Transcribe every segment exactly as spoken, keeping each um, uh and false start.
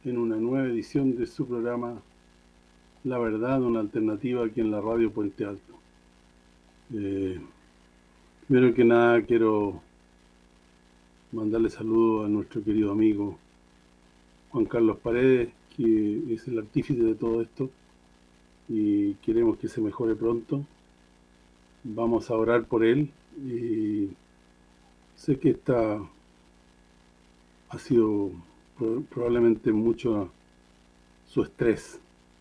en una nueva edición de su programa La Verdad, una alternativa aquí en la radio Puente Alto. Eh, primero que nada quiero mandarle saludos a nuestro querido amigo Juan Carlos Paredes, que es el artífice de todo esto, y queremos que se mejore pronto. Vamos a orar por él, y sé que esta ha sido probablemente mucho su estrés.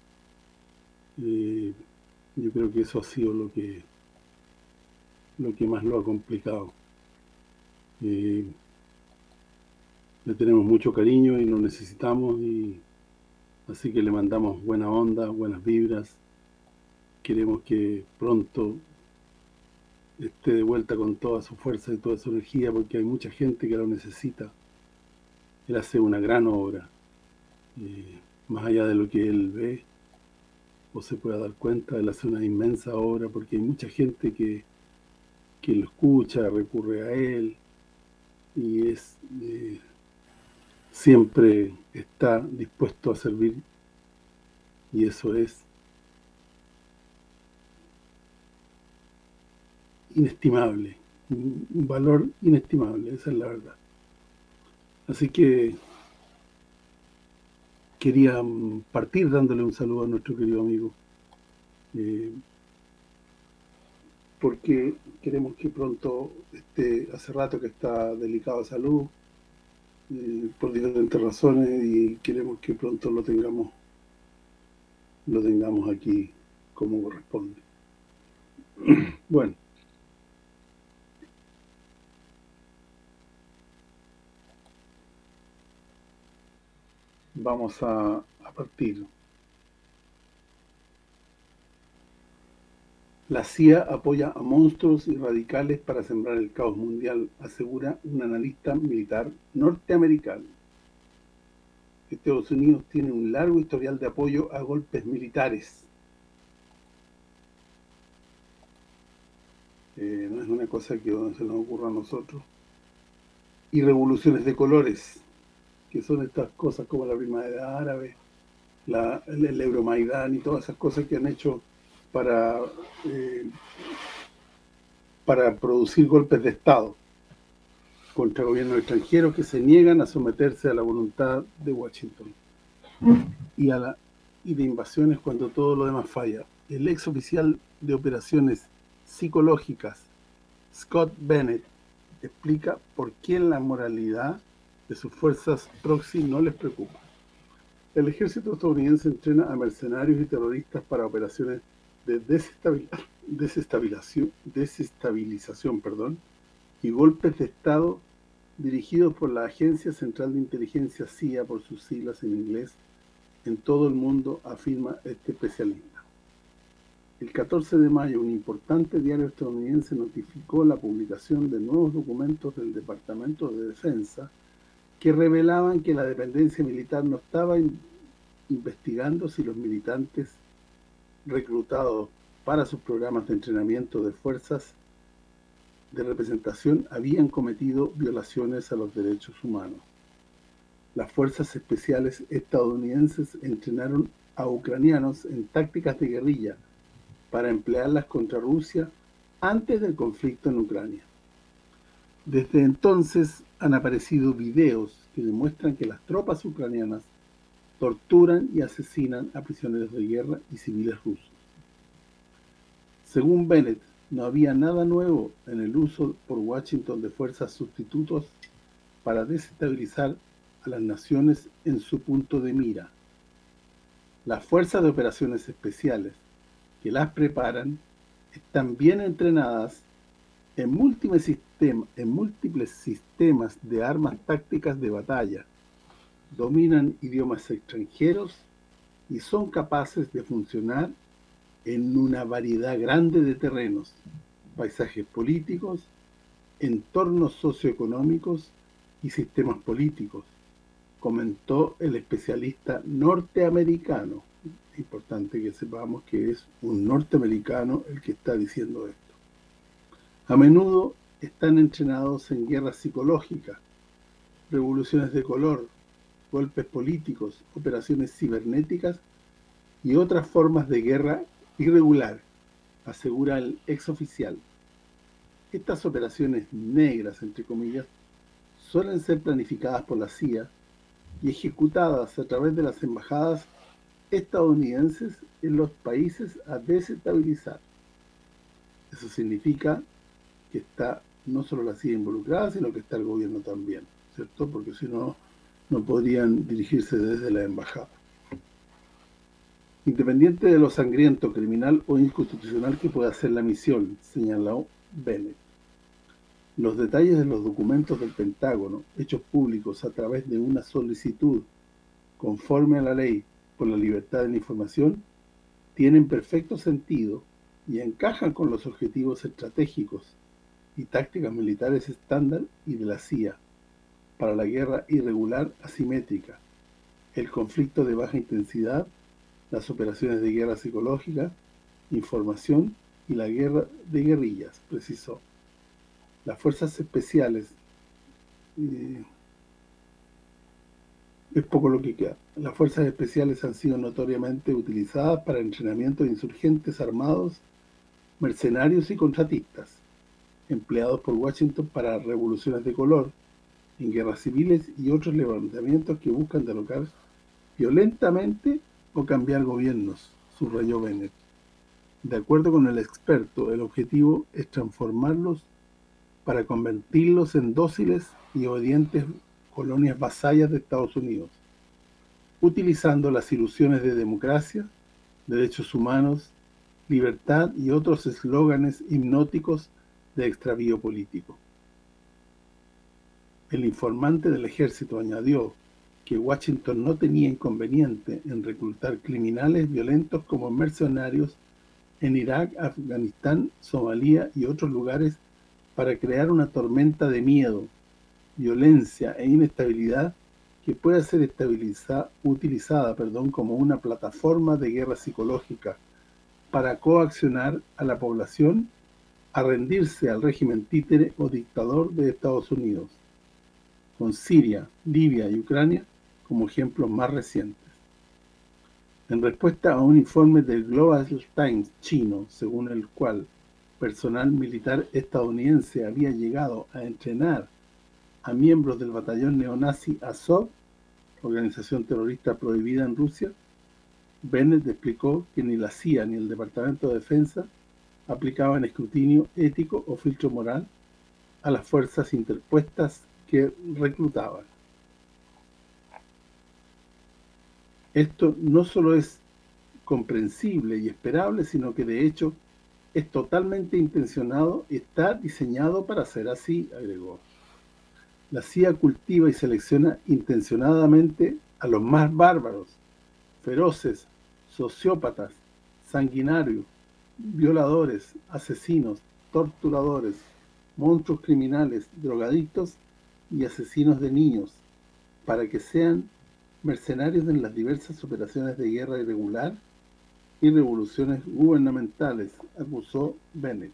Eh, yo creo que eso ha sido lo que lo que más lo ha complicado. Eh, le tenemos mucho cariño y lo necesitamos, y así que le mandamos buena onda, buenas vibras. Queremos que pronto esté de vuelta con toda su fuerza y toda su energía, porque hay mucha gente que lo necesita. Él hace una gran obra, eh, más allá de lo que él ve o se pueda dar cuenta. Él hace una inmensa obra porque hay mucha gente que, que lo escucha, recurre a él, y es eh, siempre está dispuesto a servir, y eso es inestimable, un valor inestimable, esa es la verdad. Así que quería partir dándole un saludo a nuestro querido amigo, eh, porque queremos que pronto esté, hace rato que está delicado de salud, eh, por diferentes razones, y queremos que pronto lo tengamos lo tengamos aquí como corresponde. Bueno, vamos a, a partir. La C I A apoya a monstruos y radicales para sembrar el caos mundial, asegura un analista militar norteamericano. Estados Unidos tiene un largo historial de apoyo a golpes militares. Eh, no es una cosa que se nos ocurra a nosotros. Y revoluciones de colores, que son estas cosas como la primavera árabe, la, el, el Euromaidán y todas esas cosas que han hecho para eh, para producir golpes de Estado contra gobiernos extranjeros que se niegan a someterse a la voluntad de Washington, y a la y de invasiones cuando todo lo demás falla. El ex oficial de operaciones psicológicas, Scott Bennett, explica por qué la moralidad de sus fuerzas proxy no les preocupa. El ejército estadounidense entrena a mercenarios y terroristas para operaciones de desestabilización, desestabilización, desestabilización perdón, y golpes de Estado dirigidos por la Agencia Central de Inteligencia C I A, por sus siglas en inglés, en todo el mundo, afirma este especialista. El catorce de mayo, un importante diario estadounidense notificó la publicación de nuevos documentos del Departamento de Defensa que revelaban que la dependencia militar no estaba in investigando si los militantes reclutados para sus programas de entrenamiento de fuerzas de representación habían cometido violaciones a los derechos humanos. Las fuerzas especiales estadounidenses entrenaron a ucranianos en tácticas de guerrilla para emplearlas contra Rusia antes del conflicto en Ucrania. Desde entonces han aparecido videos que demuestran que las tropas ucranianas torturan y asesinan a prisioneros de guerra y civiles rusos. Según Bennett, no había nada nuevo en el uso por Washington de fuerzas sustitutos para desestabilizar a las naciones en su punto de mira. Las fuerzas de operaciones especiales que las preparan están bien entrenadas en múltiples sistemas, en múltiples sistemas de armas tácticas de batalla, dominan idiomas extranjeros y son capaces de funcionar en una variedad grande de terrenos, paisajes políticos, entornos socioeconómicos y sistemas políticos, comentó el especialista norteamericano. Es importante que sepamos que es un norteamericano el que está diciendo esto. A menudo están entrenados en guerras psicológicas, revoluciones de color, golpes políticos, operaciones cibernéticas y otras formas de guerra irregular, asegura el exoficial. Estas operaciones negras, entre comillas, suelen ser planificadas por la C I A y ejecutadas a través de las embajadas estadounidenses en los países a desestabilizar. Eso significa que está no solo la C I A involucrada, sino que está el gobierno también, ¿cierto? Porque si no, no podrían dirigirse desde la embajada. Independiente de lo sangriento, criminal o inconstitucional que pueda ser la misión, señaló Bennett. Los detalles de los documentos del Pentágono, hechos públicos a través de una solicitud conforme a la ley por la libertad de la información, tienen perfecto sentido y encajan con los objetivos estratégicos y tácticas militares estándar y de la C I A para la guerra irregular asimétrica, el conflicto de baja intensidad, las operaciones de guerra psicológica, información y la guerra de guerrillas, precisó. Las fuerzas especiales, eh, es poco lo que queda, las fuerzas especiales han sido notoriamente utilizadas para entrenamiento de insurgentes armados, mercenarios y contratistas, empleados por Washington para revoluciones de color, en guerras civiles y otros levantamientos que buscan derrocar violentamente o cambiar gobiernos, subrayó Bennett. De acuerdo con el experto, el objetivo es transformarlos para convertirlos en dóciles y obedientes colonias vasallas de Estados Unidos, utilizando las ilusiones de democracia, derechos humanos, libertad y otros eslóganes hipnóticos de extravío político. El informante del ejército añadió que Washington no tenía inconveniente en reclutar criminales violentos como mercenarios en Irak, Afganistán, Somalia y otros lugares para crear una tormenta de miedo, violencia e inestabilidad que pueda ser estabilizada, utilizada perdón, como una plataforma de guerra psicológica para coaccionar a la población a rendirse al régimen títere o dictador de Estados Unidos, con Siria, Libia y Ucrania como ejemplos más recientes. En respuesta a un informe del Global Times chino, según el cual personal militar estadounidense había llegado a entrenar a miembros del batallón neonazi Azov, organización terrorista prohibida en Rusia, Bennett explicó que ni la C I A ni el Departamento de Defensa aplicaban escrutinio ético o filtro moral a las fuerzas interpuestas que reclutaban. Esto no solo es comprensible y esperable, sino que de hecho es totalmente intencionado y está diseñado para ser así, agregó. La C I A cultiva y selecciona intencionadamente a los más bárbaros, feroces, sociópatas, sanguinarios, violadores, asesinos, torturadores, monstruos criminales, drogadictos y asesinos de niños, para que sean mercenarios en las diversas operaciones de guerra irregular y revoluciones gubernamentales, acusó Bennett.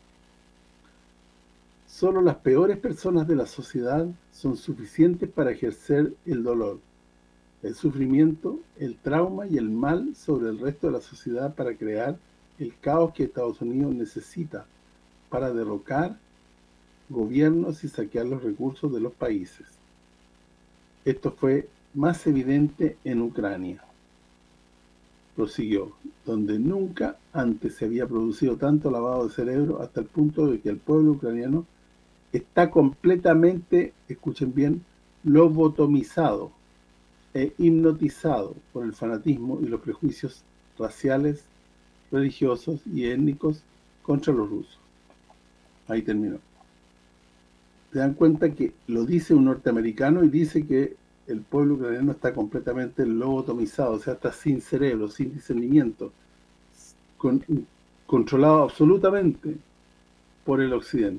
Solo las peores personas de la sociedad son suficientes para ejercer el dolor, el sufrimiento, el trauma y el mal sobre el resto de la sociedad para crear el caos que Estados Unidos necesita para derrocar gobiernos y saquear los recursos de los países. Esto fue más evidente en Ucrania, prosiguió, donde nunca antes se había producido tanto lavado de cerebro hasta el punto de que el pueblo ucraniano está completamente, escuchen bien, lobotomizado e hipnotizado por el fanatismo y los prejuicios raciales, religiosos y étnicos contra los rusos. Ahí terminó. Se dan cuenta que lo dice un norteamericano y dice que el pueblo ucraniano está completamente lobotomizado, o sea, está sin cerebro, sin discernimiento, con, controlado absolutamente por el occidente.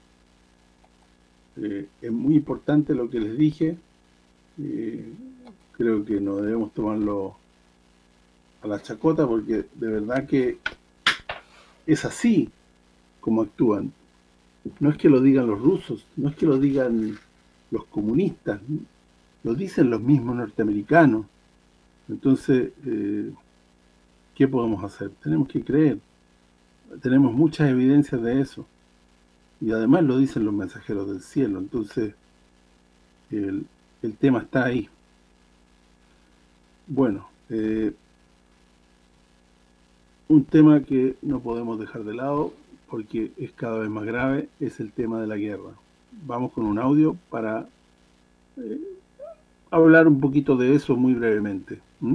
Eh, es muy importante lo que les dije, eh, creo que no debemos tomarlo a la chacota porque de verdad que es así como actúan. No es que lo digan los rusos, no es que lo digan los comunistas, lo dicen los mismos norteamericanos. Entonces, eh, ¿qué podemos hacer? Tenemos que creer. Tenemos muchas evidencias de eso. Y además lo dicen los mensajeros del cielo. Entonces, el, el tema está ahí. Bueno, eh, un tema que no podemos dejar de lado porque es cada vez más grave, es el tema de la guerra. Vamos con un audio para eh, hablar un poquito de eso muy brevemente. ¿Mm?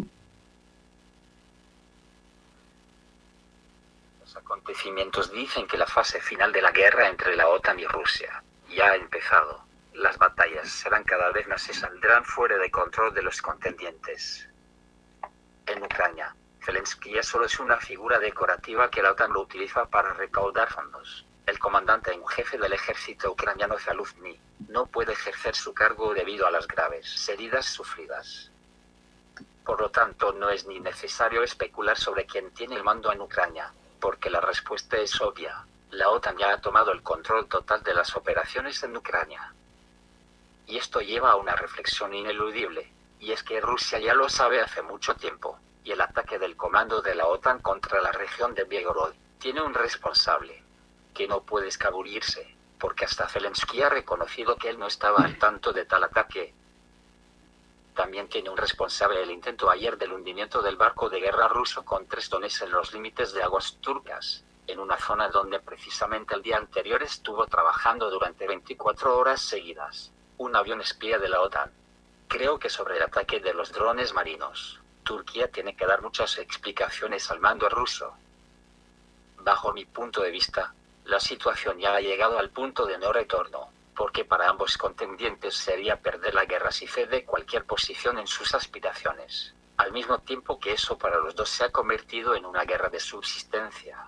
Los acontecimientos dicen que la fase final de la guerra entre la OTAN y Rusia ya ha empezado. Las batallas serán cada vez más y saldrán fuera de control de los contendientes. En Ucrania, Zelensky ya solo es una figura decorativa que la OTAN lo utiliza para recaudar fondos. El comandante en jefe del ejército ucraniano Zaluzny no puede ejercer su cargo debido a las graves heridas sufridas. Por lo tanto, no es ni necesario especular sobre quién tiene el mando en Ucrania, porque la respuesta es obvia. La OTAN ya ha tomado el control total de las operaciones en Ucrania. Y esto lleva a una reflexión ineludible, y es que Rusia ya lo sabe hace mucho tiempo, y el ataque del comando de la OTAN contra la región de Belgorod tiene un responsable, que no puede escabullirse, porque hasta Zelensky ha reconocido que él no estaba al tanto de tal ataque. También tiene un responsable el intento ayer del hundimiento del barco de guerra ruso con tres tones en los límites de aguas turcas, en una zona donde precisamente el día anterior estuvo trabajando durante veinticuatro horas seguidas un avión espía de la OTAN. Creo que sobre el ataque de los drones marinos, Turquía tiene que dar muchas explicaciones al mando ruso. Bajo mi punto de vista, la situación ya ha llegado al punto de no retorno, porque para ambos contendientes sería perder la guerra si cede cualquier posición en sus aspiraciones, al mismo tiempo que eso para los dos se ha convertido en una guerra de subsistencia.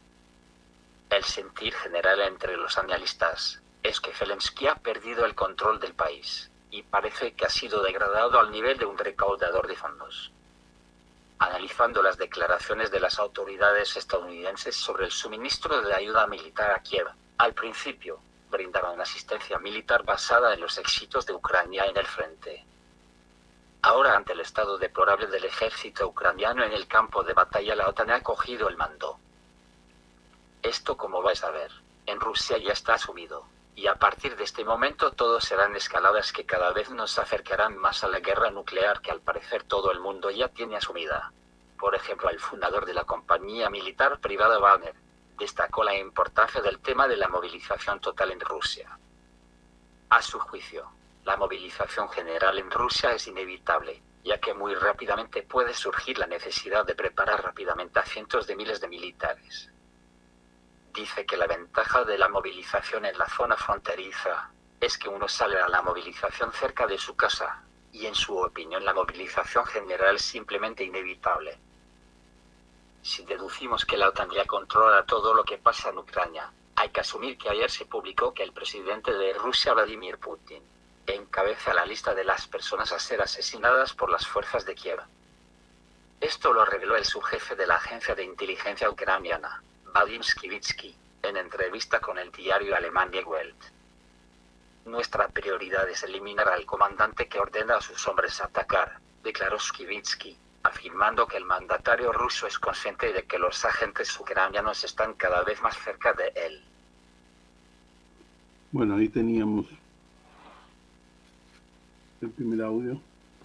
El sentir general entre los analistas es que Zelensky ha perdido el control del país, y parece que ha sido degradado al nivel de un recaudador de fondos. Analizando las declaraciones de las autoridades estadounidenses sobre el suministro de ayuda militar a Kiev, al principio, brindaron asistencia militar basada en los éxitos de Ucrania en el frente. Ahora, ante el estado deplorable del ejército ucraniano en el campo de batalla, la OTAN ha cogido el mando. Esto, como vais a ver, en Rusia ya está asumido, y a partir de este momento todo serán escaladas que cada vez nos acercarán más a la guerra nuclear que al parecer todo el mundo ya tiene asumida. Por ejemplo, el fundador de la compañía militar privada Wagner destacó la importancia del tema de la movilización total en Rusia. A su juicio, la movilización general en Rusia es inevitable, ya que muy rápidamente puede surgir la necesidad de preparar rápidamente a cientos de miles de militares. Dice que la ventaja de la movilización en la zona fronteriza es que uno sale a la movilización cerca de su casa, y en su opinión la movilización general es simplemente inevitable. Si deducimos que la OTAN ya controla todo lo que pasa en Ucrania, hay que asumir que ayer se publicó que el presidente de Rusia, Vladimir Putin, encabeza la lista de las personas a ser asesinadas por las fuerzas de Kiev. Esto lo reveló el subjefe de la agencia de inteligencia ucraniana, Vadim Skivitsky, en entrevista con el diario alemán Die Welt. Nuestra prioridad es eliminar al comandante que ordena a sus hombres atacar, declaró Skivitsky, afirmando que el mandatario ruso es consciente de que los agentes ucranianos están cada vez más cerca de él. Bueno, ahí teníamos el primer audio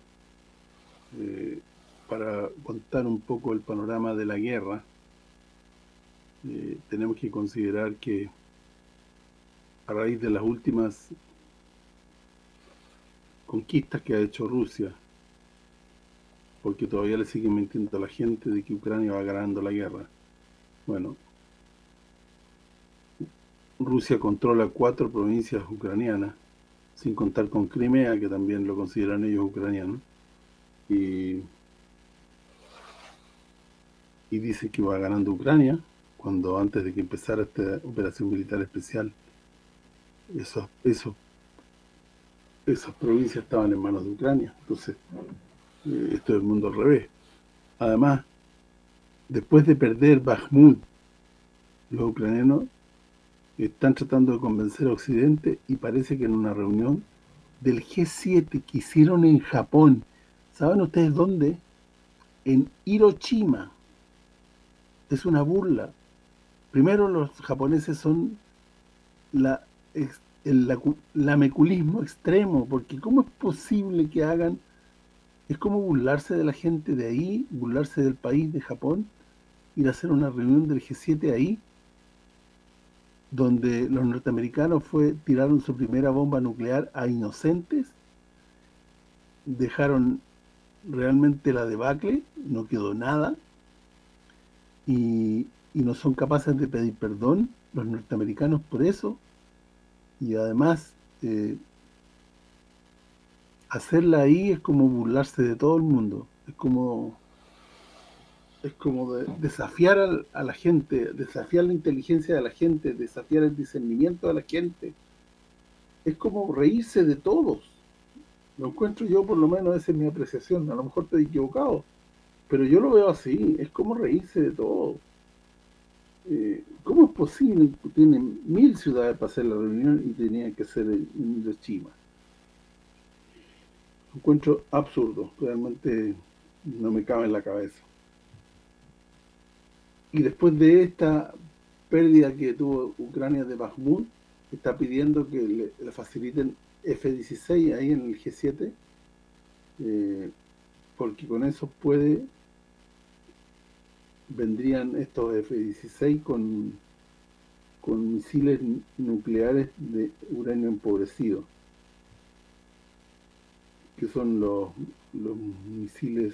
eh, para contar un poco el panorama de la guerra. Eh, tenemos que considerar que a raíz de las últimas conquistas que ha hecho Rusia, porque todavía le siguen mintiendo a la gente de que Ucrania va ganando la guerra. Bueno, Rusia controla cuatro provincias ucranianas, sin contar con Crimea, que también lo consideran ellos ucranianos, y, y dice que va ganando Ucrania, cuando antes de que empezara esta operación militar especial, esos, esos, esas provincias estaban en manos de Ucrania. Entonces, eh, esto es el mundo al revés. Además, después de perder Bakhmut, los ucranianos están tratando de convencer a Occidente, y parece que en una reunión del G siete que hicieron en Japón. ¿Saben ustedes dónde? En Hiroshima. Es una burla. Primero, los japoneses son la, el lameculismo extremo, porque ¿cómo es posible que hagan? Es como burlarse de la gente de ahí, burlarse del país de Japón, ir a hacer una reunión del G siete ahí, donde los norteamericanos fue tiraron su primera bomba nuclear a inocentes, dejaron realmente la debacle, no quedó nada, y, y no son capaces de pedir perdón los norteamericanos por eso, y además eh, hacerla ahí es como burlarse de todo el mundo, es como es como de, desafiar al, a la gente, desafiar la inteligencia de la gente, desafiar el discernimiento de la gente, es como reírse de todos. Lo encuentro yo, por lo menos esa es mi apreciación, a lo mejor estoy equivocado, pero yo lo veo así, es como reírse de todo. Eh, ¿Cómo es posible que tienen mil ciudades para hacer la reunión y tenía que ser en Hiroshima? Lo encuentro absurdo, realmente no me cabe en la cabeza. Y después de esta pérdida que tuvo Ucrania de Bakhmut, está pidiendo que le, le faciliten F dieciséis ahí en el G siete, eh, porque con eso puede vendrían estos F dieciséis con con misiles nucleares de uranio empobrecido, que son los, los misiles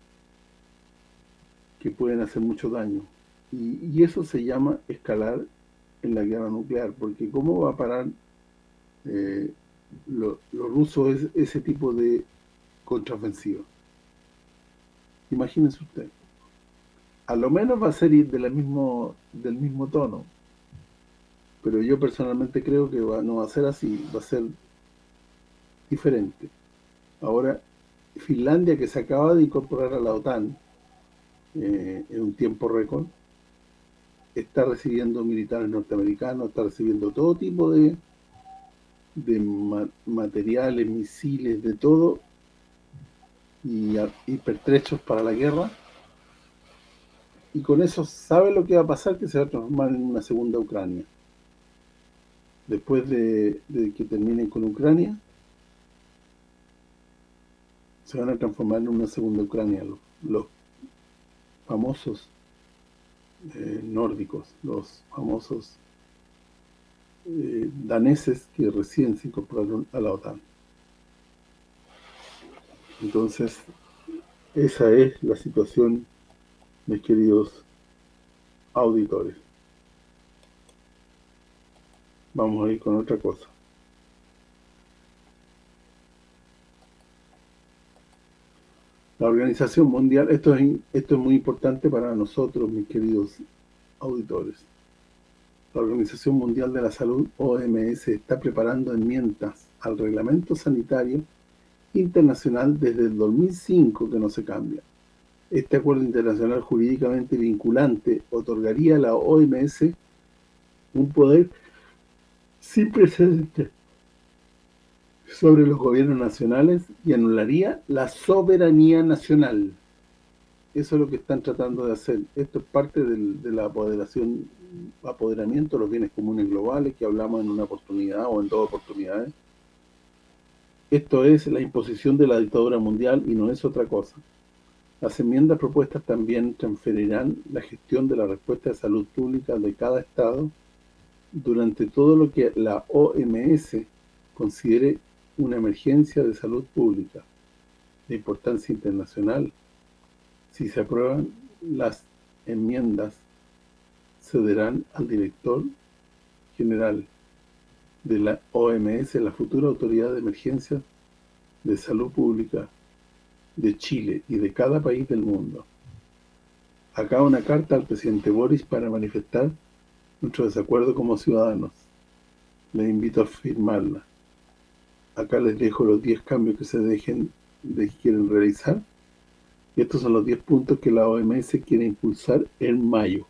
que pueden hacer mucho daño. Y, y eso se llama escalar en la guerra nuclear, porque ¿cómo va a parar eh, los lo rusos es, ese tipo de contraofensiva? Imagínense usted. A lo menos va a ser de la mismo, del mismo tono, pero yo personalmente creo que va, no va a ser así, va a ser diferente. Ahora, Finlandia, que se acaba de incorporar a la OTAN eh, en un tiempo récord, está recibiendo militares norteamericanos, está recibiendo todo tipo de, de ma materiales, misiles, de todo, y hipertrechos para la guerra, y con eso sabe lo que va a pasar, que se va a transformar en una segunda Ucrania. Después de, de que terminen con Ucrania, se van a transformar en una segunda Ucrania, los, los famosos eh, nórdicos, los famosos eh, daneses que recién se incorporaron a la OTAN. Entonces, esa es la situación, mis queridos auditores. Vamos a ir con otra cosa. La Organización Mundial, esto es, esto es muy importante para nosotros, mis queridos auditores. La Organización Mundial de la Salud, O M S, está preparando enmiendas al Reglamento Sanitario Internacional desde el dos mil cinco que no se cambia. Este acuerdo internacional jurídicamente vinculante otorgaría a la O M S un poder sin precedentes sobre los gobiernos nacionales y anularía la soberanía nacional. Eso es lo que están tratando de hacer. Esto es parte del, de la apoderación, apoderamiento de los bienes comunes globales que hablamos en una oportunidad o en dos oportunidades. Esto es la imposición de la dictadura mundial y no es otra cosa. Las enmiendas propuestas también transferirán la gestión de la respuesta de salud pública de cada estado durante todo lo que la O M S considere una emergencia de salud pública de importancia internacional. Si se aprueban las enmiendas, cederán al director general de la O M S, la futura Autoridad de Emergencias de Salud Pública de Chile y de cada país del mundo. Acá una carta al presidente Boris para manifestar nuestro desacuerdo como ciudadanos. Les invito a firmarla. Acá les dejo los diez cambios que se dejen de quieren realizar. Y estos son los diez puntos que la O M S quiere impulsar en mayo.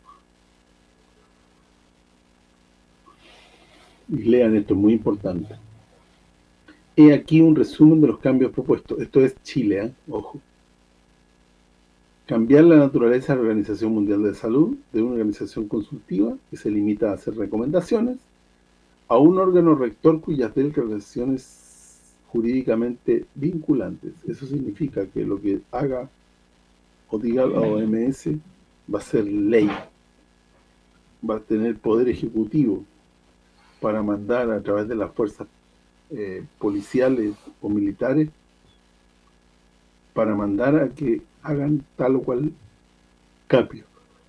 Y lean esto, es muy importante. He aquí un resumen de los cambios propuestos. Esto es Chile, ¿eh? Ojo. Cambiar la naturaleza de la Organización Mundial de Salud de una organización consultiva que se limita a hacer recomendaciones a un órgano rector cuyas declaraciones jurídicamente vinculantes. Eso significa que lo que haga o diga la O M S va a ser ley, va a tener poder ejecutivo para mandar a través de las fuerzas eh, policiales o militares, para mandar a que hagan tal o cual cambio.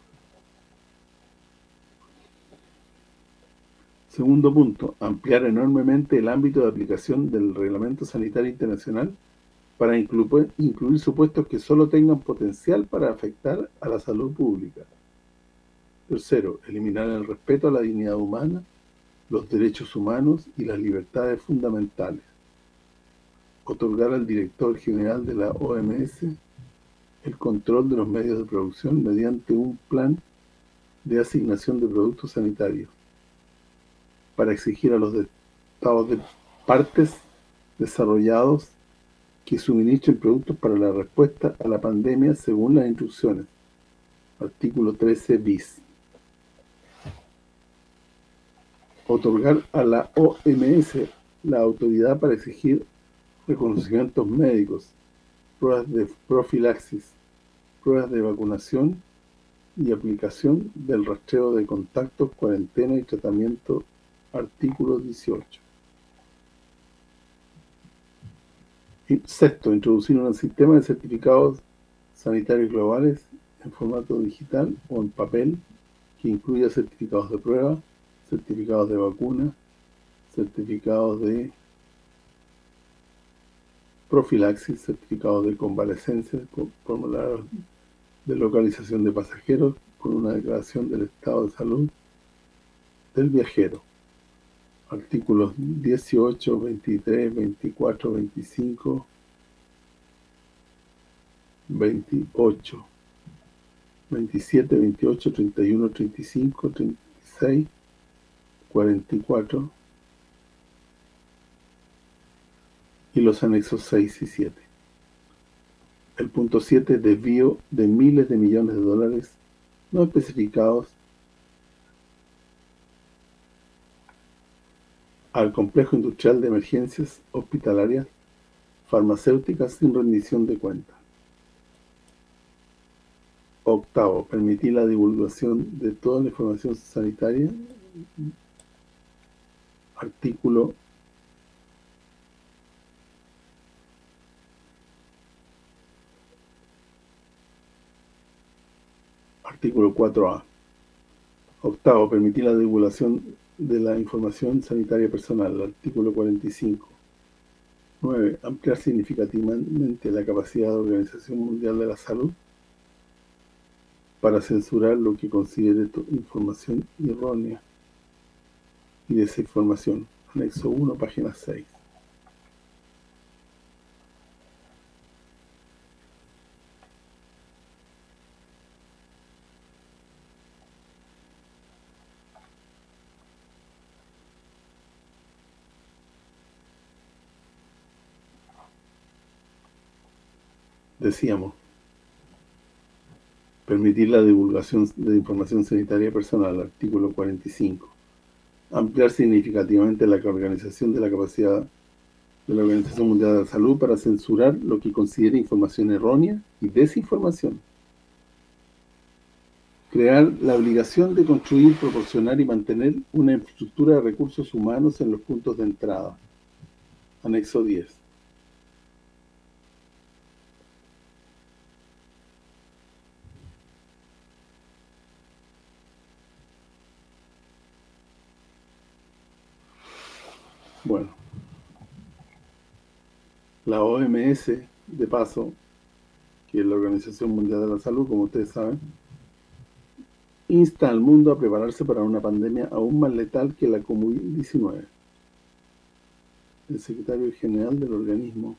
Segundo punto, ampliar enormemente el ámbito de aplicación del Reglamento Sanitario Internacional para incluir, incluir supuestos que solo tengan potencial para afectar a la salud pública. Tercero, eliminar el respeto a la dignidad humana, los derechos humanos y las libertades fundamentales. Otorgar al director general de la O M S el control de los medios de producción mediante un plan de asignación de productos sanitarios, para exigir a los estados de partes desarrollados que suministren productos para la respuesta a la pandemia según las instrucciones. Artículo trece bis. Otorgar a la O M S la autoridad para exigir reconocimientos médicos, pruebas de profilaxis, pruebas de vacunación y aplicación del rastreo de contactos, cuarentena y tratamiento. Artículo dieciocho. Y sexto, introducir un sistema de certificados sanitarios globales en formato digital o en papel que incluya certificados de prueba, certificados de vacuna, certificados de profilaxis, certificados de convalecencia, formularios de localización de pasajeros con una declaración del estado de salud del viajero. Artículos dieciocho, veintitrés, veinticuatro, veinticinco, veintiocho, veintisiete, veintiocho, treinta y uno, treinta y cinco, treinta y seis, cuarenta y cuatro y los anexos seis y siete. El punto siete, desvío de miles de millones de dólares no especificados al complejo industrial de emergencias hospitalarias farmacéuticas sin rendición de cuentas. Octavo, permitir la divulgación de toda la información sanitaria. Artículo Artículo cuatro A. Octavo, permitir la divulgación de la información sanitaria personal. Artículo cuarenta y cinco. nueve. Ampliar significativamente la capacidad de la Organización Mundial de la Salud para censurar lo que considere información errónea y desinformación. Anexo uno, página seis. Decíamos, permitir la divulgación de información sanitaria personal, artículo cuarenta y cinco. Ampliar significativamente la organización de la capacidad de la Organización Mundial de la Salud para censurar lo que considere información errónea y desinformación. Crear la obligación de construir, proporcionar y mantener una infraestructura de recursos humanos en los puntos de entrada. Anexo diez. Bueno, la O M S, de paso, que es la Organización Mundial de la Salud, como ustedes saben, insta al mundo a prepararse para una pandemia aún más letal que la COVID diecinueve. El secretario general del organismo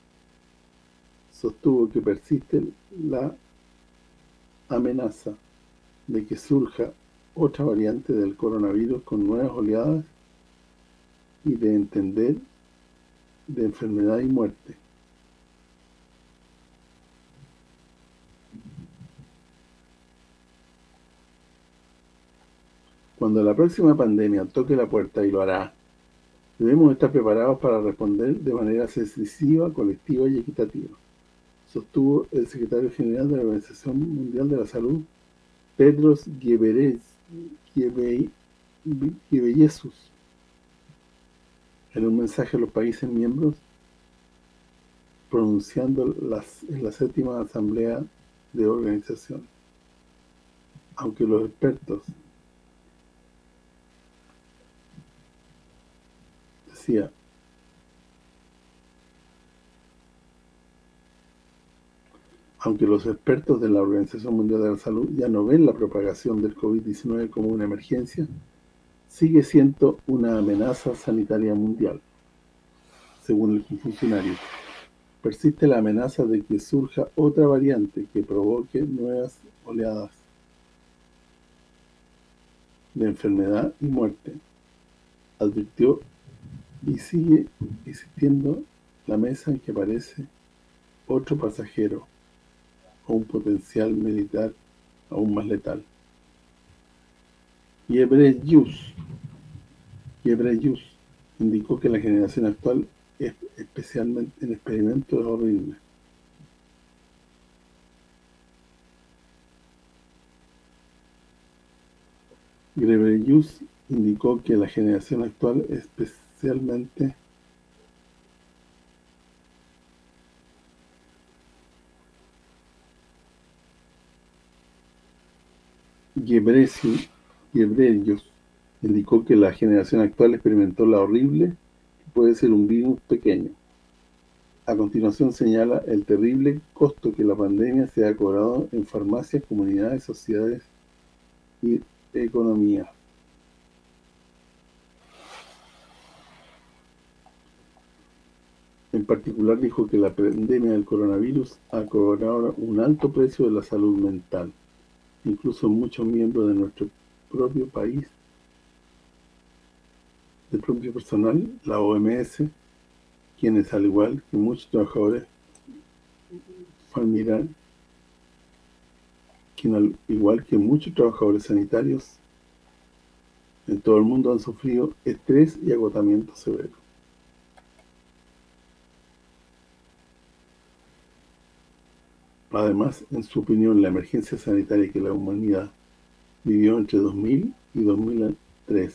sostuvo que persiste la amenaza de que surja otra variante del coronavirus con nuevas oleadas y de entender de enfermedad y muerte. Cuando la próxima pandemia toque la puerta, y lo hará, debemos estar preparados para responder de manera decisiva, colectiva y equitativa, sostuvo el secretario general de la Organización Mundial de la Salud, Tedros Ghebreyesus, en un mensaje a los países miembros, pronunciando las, en la séptima asamblea de organización. Aunque los expertos decía aunque los expertos de la Organización Mundial de la Salud ya no ven la propagación del COVID diecinueve como una emergencia, sigue siendo una amenaza sanitaria mundial. Según el funcionario, persiste la amenaza de que surja otra variante que provoque nuevas oleadas de enfermedad y muerte, advirtió, y sigue existiendo la mesa en que aparece otro pasajero o un potencial militar aún más letal. Ghebreyesus Ghebreyesus indicó que la generación actual, es especialmente en experimentos, es horrible. Ghebreyesus indicó que la generación actual, especialmente Ghebreyesus Ghebreyesus indicó que la generación actual experimentó la horrible que puede ser un virus pequeño. A continuación señala el terrible costo que la pandemia se ha cobrado en farmacias, comunidades, sociedades y economía. En particular dijo que la pandemia del coronavirus ha cobrado un alto precio de la salud mental. Incluso muchos miembros de nuestro propio país, del propio personal, la O M S, quienes al igual que muchos trabajadores familiares, quien al igual que muchos trabajadores sanitarios en todo el mundo han sufrido estrés y agotamiento severo. Además, en su opinión, la emergencia sanitaria que la humanidad vivió entre dos mil y dos mil tres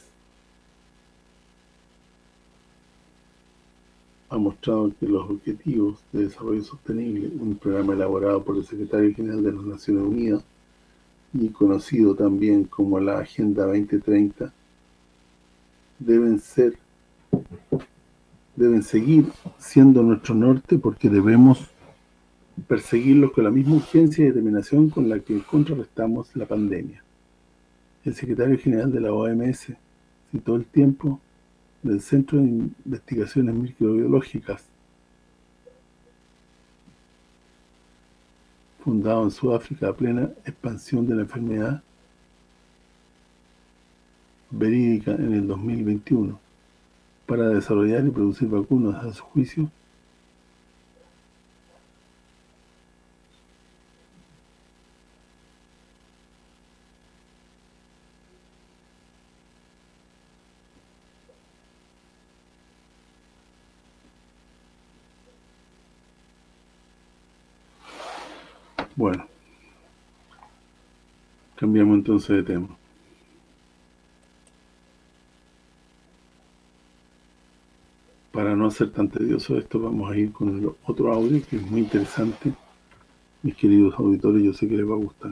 ha mostrado que los Objetivos de Desarrollo Sostenible, un programa elaborado por el Secretario General de las Naciones Unidas y conocido también como la Agenda veinte treinta, deben ser deben seguir siendo nuestro norte, porque debemos perseguirlos con la misma urgencia y determinación con la que contrarrestamos la pandemia. El secretario general de la O M S citó el tiempo del Centro de Investigaciones Microbiológicas, fundado en Sudáfrica a plena expansión de la enfermedad verídica en el dos mil veintiuno, para desarrollar y producir vacunas. A su juicio, bueno, cambiamos entonces de tema. Para no hacer tan tedioso esto, vamos a ir con el otro audio que es muy interesante. Mis queridos auditores, yo sé que les va a gustar.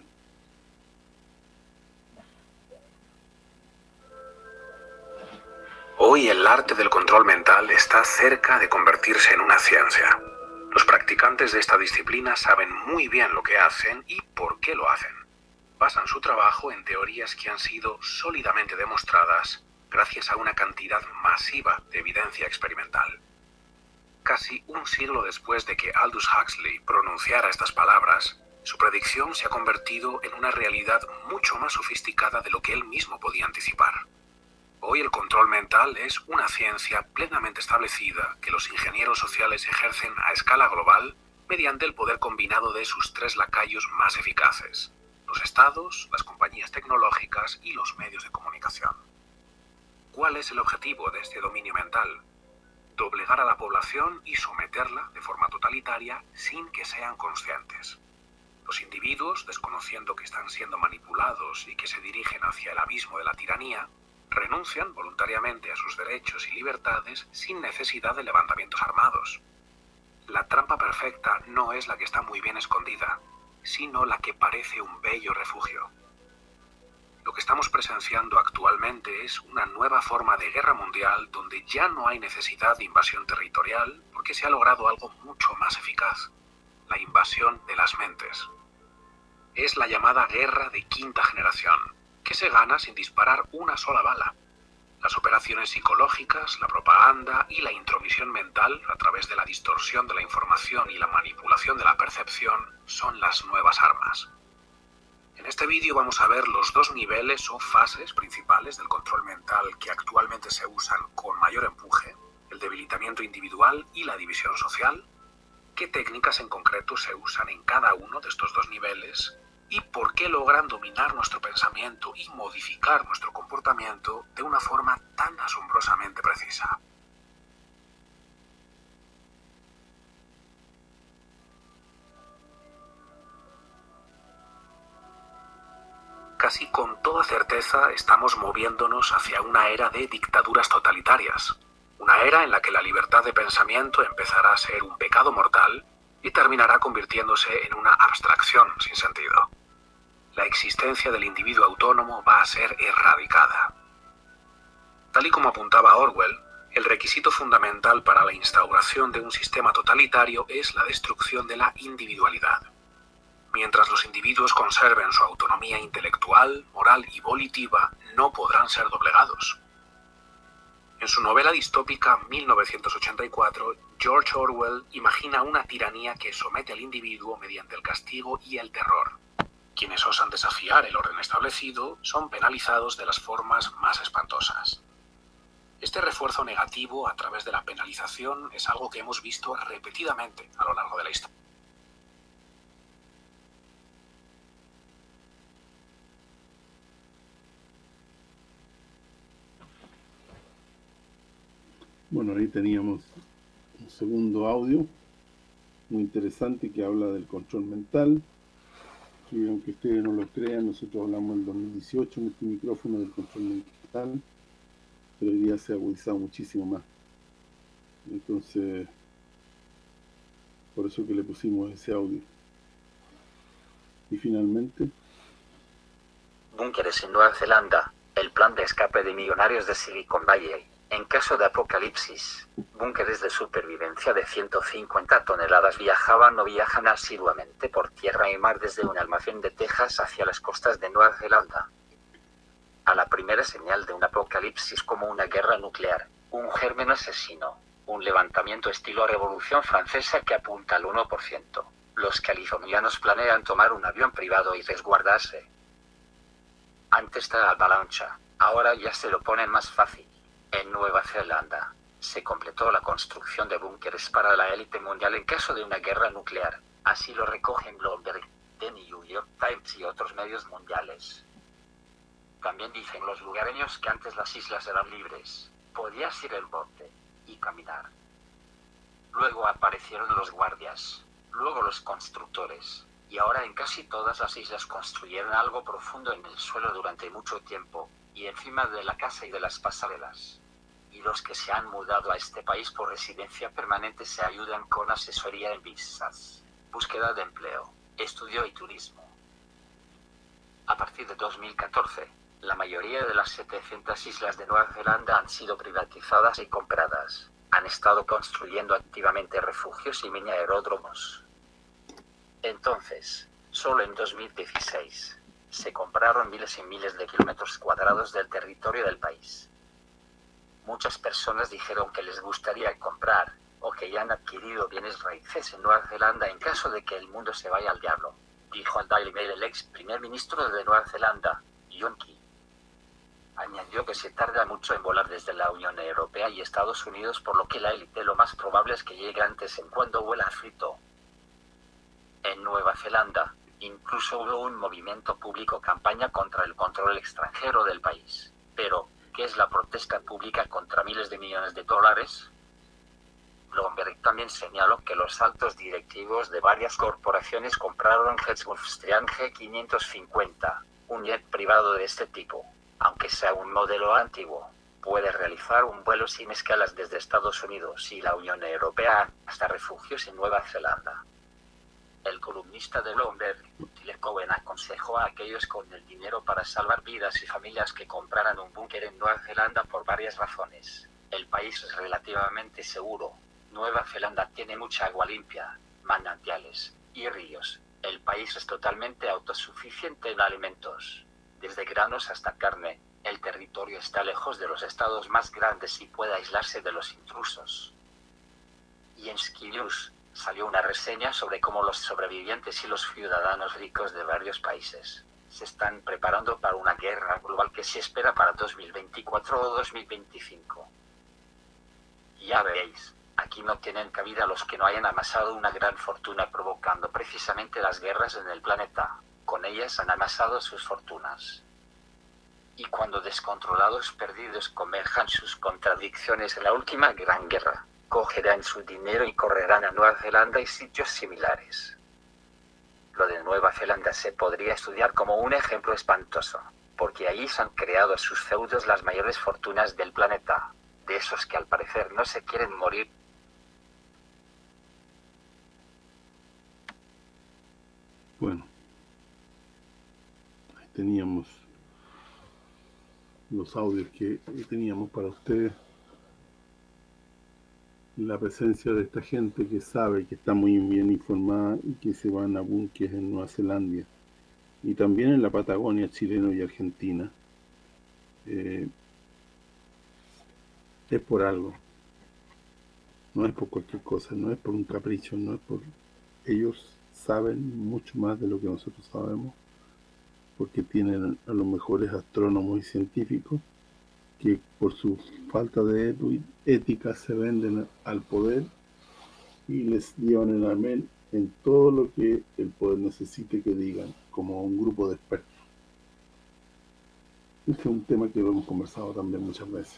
Hoy el arte del control mental está cerca de convertirse en una ciencia. Los practicantes de esta disciplina saben muy bien lo que hacen y por qué lo hacen. Basan su trabajo en teorías que han sido sólidamente demostradas gracias a una cantidad masiva de evidencia experimental. Casi un siglo después de que Aldous Huxley pronunciara estas palabras, su predicción se ha convertido en una realidad mucho más sofisticada de lo que él mismo podía anticipar. Hoy el control mental es una ciencia plenamente establecida que los ingenieros sociales ejercen a escala global mediante el poder combinado de sus tres lacayos más eficaces: los estados, las compañías tecnológicas y los medios de comunicación. ¿Cuál es el objetivo de este dominio mental? Doblegar a la población y someterla de forma totalitaria sin que sean conscientes. Los individuos, desconociendo que están siendo manipulados y que se dirigen hacia el abismo de la tiranía, renuncian voluntariamente a sus derechos y libertades sin necesidad de levantamientos armados. La trampa perfecta no es la que está muy bien escondida, sino la que parece un bello refugio. Lo que estamos presenciando actualmente es una nueva forma de guerra mundial donde ya no hay necesidad de invasión territorial porque se ha logrado algo mucho más eficaz: la invasión de las mentes. Es la llamada guerra de quinta generación, que se gana sin disparar una sola bala. Las operaciones psicológicas, la propaganda y la intromisión mental a través de la distorsión de la información y la manipulación de la percepción son las nuevas armas. En este vídeo vamos a ver los dos niveles o fases principales del control mental que actualmente se usan con mayor empuje: el debilitamiento individual y la división social. Qué técnicas en concreto se usan en cada uno de estos dos niveles y por qué logran dominar nuestro pensamiento y modificar nuestro comportamiento de una forma tan asombrosamente precisa. Casi con toda certeza estamos moviéndonos hacia una era de dictaduras totalitarias, una era en la que la libertad de pensamiento empezará a ser un pecado mortal y terminará convirtiéndose en una abstracción sin sentido. La existencia del individuo autónomo va a ser erradicada. Tal y como apuntaba Orwell, el requisito fundamental para la instauración de un sistema totalitario es la destrucción de la individualidad. Mientras los individuos conserven su autonomía intelectual, moral y volitiva, no podrán ser doblegados. En su novela distópica mil novecientos ochenta y cuatro, George Orwell imagina una tiranía que somete al individuo mediante el castigo y el terror. Quienes osan desafiar el orden establecido son penalizados de las formas más espantosas. Este refuerzo negativo a través de la penalización es algo que hemos visto repetidamente a lo largo de la historia. Bueno, ahí teníamos un segundo audio muy interesante que habla del control mental. Y aunque ustedes no lo crean, nosotros hablamos en el dos mil dieciocho en este micrófono del control mental, pero hoy día se ha agudizado muchísimo más. Entonces, por eso que le pusimos ese audio. Y finalmente... Búnkeres en Nueva Zelanda, el plan de escape de millonarios de Silicon Valley. En caso de apocalipsis, búnkeres de supervivencia de ciento cincuenta toneladas viajaban o viajan asiduamente por tierra y mar desde un almacén de Texas hacia las costas de Nueva Zelanda. A la primera señal de un apocalipsis como una guerra nuclear, un germen asesino, un levantamiento estilo Revolución Francesa que apunta al uno por ciento, los californianos planean tomar un avión privado y resguardarse. Ante esta avalancha, ahora ya se lo ponen más fácil. En Nueva Zelanda, se completó la construcción de búnkeres para la élite mundial en caso de una guerra nuclear. Así lo recogen Bloomberg, The New York Times y otros medios mundiales. También dicen los lugareños que antes las islas eran libres, podías ir en bote y caminar. Luego aparecieron los guardias, luego los constructores, y ahora en casi todas las islas construyeron algo profundo en el suelo durante mucho tiempo, y encima de la casa y de las pasarelas. Y los que se han mudado a este país por residencia permanente se ayudan con asesoría en visas, búsqueda de empleo, estudio y turismo. A partir de dos mil catorce, la mayoría de las setecientas islas de Nueva Zelanda han sido privatizadas y compradas. Han estado construyendo activamente refugios y mini aeródromos. Entonces, solo en dos mil dieciséis, se compraron miles y miles de kilómetros cuadrados del territorio del país. Muchas personas dijeron que les gustaría comprar, o que ya han adquirido bienes raíces en Nueva Zelanda en caso de que el mundo se vaya al diablo, dijo al Daily Mail el ex primer ministro de Nueva Zelanda, John Key. Añadió que se tarda mucho en volar desde la Unión Europea y Estados Unidos, por lo que la élite lo más probable es que llegue antes en cuando vuela frito. En Nueva Zelanda, incluso hubo un movimiento público campaña contra el control extranjero del país. Pero, ¿qué es la protesta pública contra miles de millones de dólares? Bloomberg también señaló que los altos directivos de varias corporaciones compraron jets Gulfstream G quinientos cincuenta, un jet privado de este tipo. Aunque sea un modelo antiguo, puede realizar un vuelo sin escalas desde Estados Unidos y la Unión Europea hasta refugios en Nueva Zelanda. El columnista de Bloomberg, Tyler Cowen, aconsejó a aquellos con el dinero para salvar vidas y familias que compraran un búnker en Nueva Zelanda por varias razones. El país es relativamente seguro. Nueva Zelanda tiene mucha agua limpia, manantiales y ríos. El país es totalmente autosuficiente en alimentos. Desde granos hasta carne, el territorio está lejos de los estados más grandes y puede aislarse de los intrusos. Y en Sky News salió una reseña sobre cómo los sobrevivientes y los ciudadanos ricos de varios países se están preparando para una guerra global que se espera para dos mil veinticuatro o dos mil veinticinco. Ya veréis, aquí no tienen cabida los que no hayan amasado una gran fortuna provocando precisamente las guerras en el planeta. Con ellas han amasado sus fortunas. Y cuando descontrolados perdidos converjan sus contradicciones en la última gran guerra, cogerán su dinero y correrán a Nueva Zelanda y sitios similares. Lo de Nueva Zelanda se podría estudiar como un ejemplo espantoso, porque allí se han creado sus feudos las mayores fortunas del planeta, de esos que al parecer no se quieren morir. Bueno, ahí teníamos los audios que teníamos para ustedes. La presencia de esta gente que sabe, que está muy bien informada y que se van a búnkeres en Nueva Zelanda y también en la Patagonia chilena y argentina. Eh, es por algo, no es por cualquier cosa, no es por un capricho, no es por... Ellos saben mucho más de lo que nosotros sabemos, porque tienen a los mejores astrónomos y científicos que por su falta de ética se venden al poder y les llevan el amén en todo lo que el poder necesite que digan, como un grupo de expertos. Este es un tema que lo hemos conversado también muchas veces.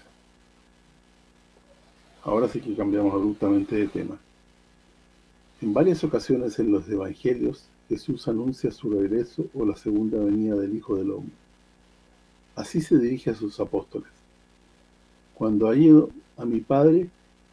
Ahora sí que cambiamos abruptamente de tema. En varias ocasiones en los evangelios, Jesús anuncia su regreso o la segunda venida del Hijo del Hombre. Así se dirige a sus apóstoles: cuando ha ido a mi Padre,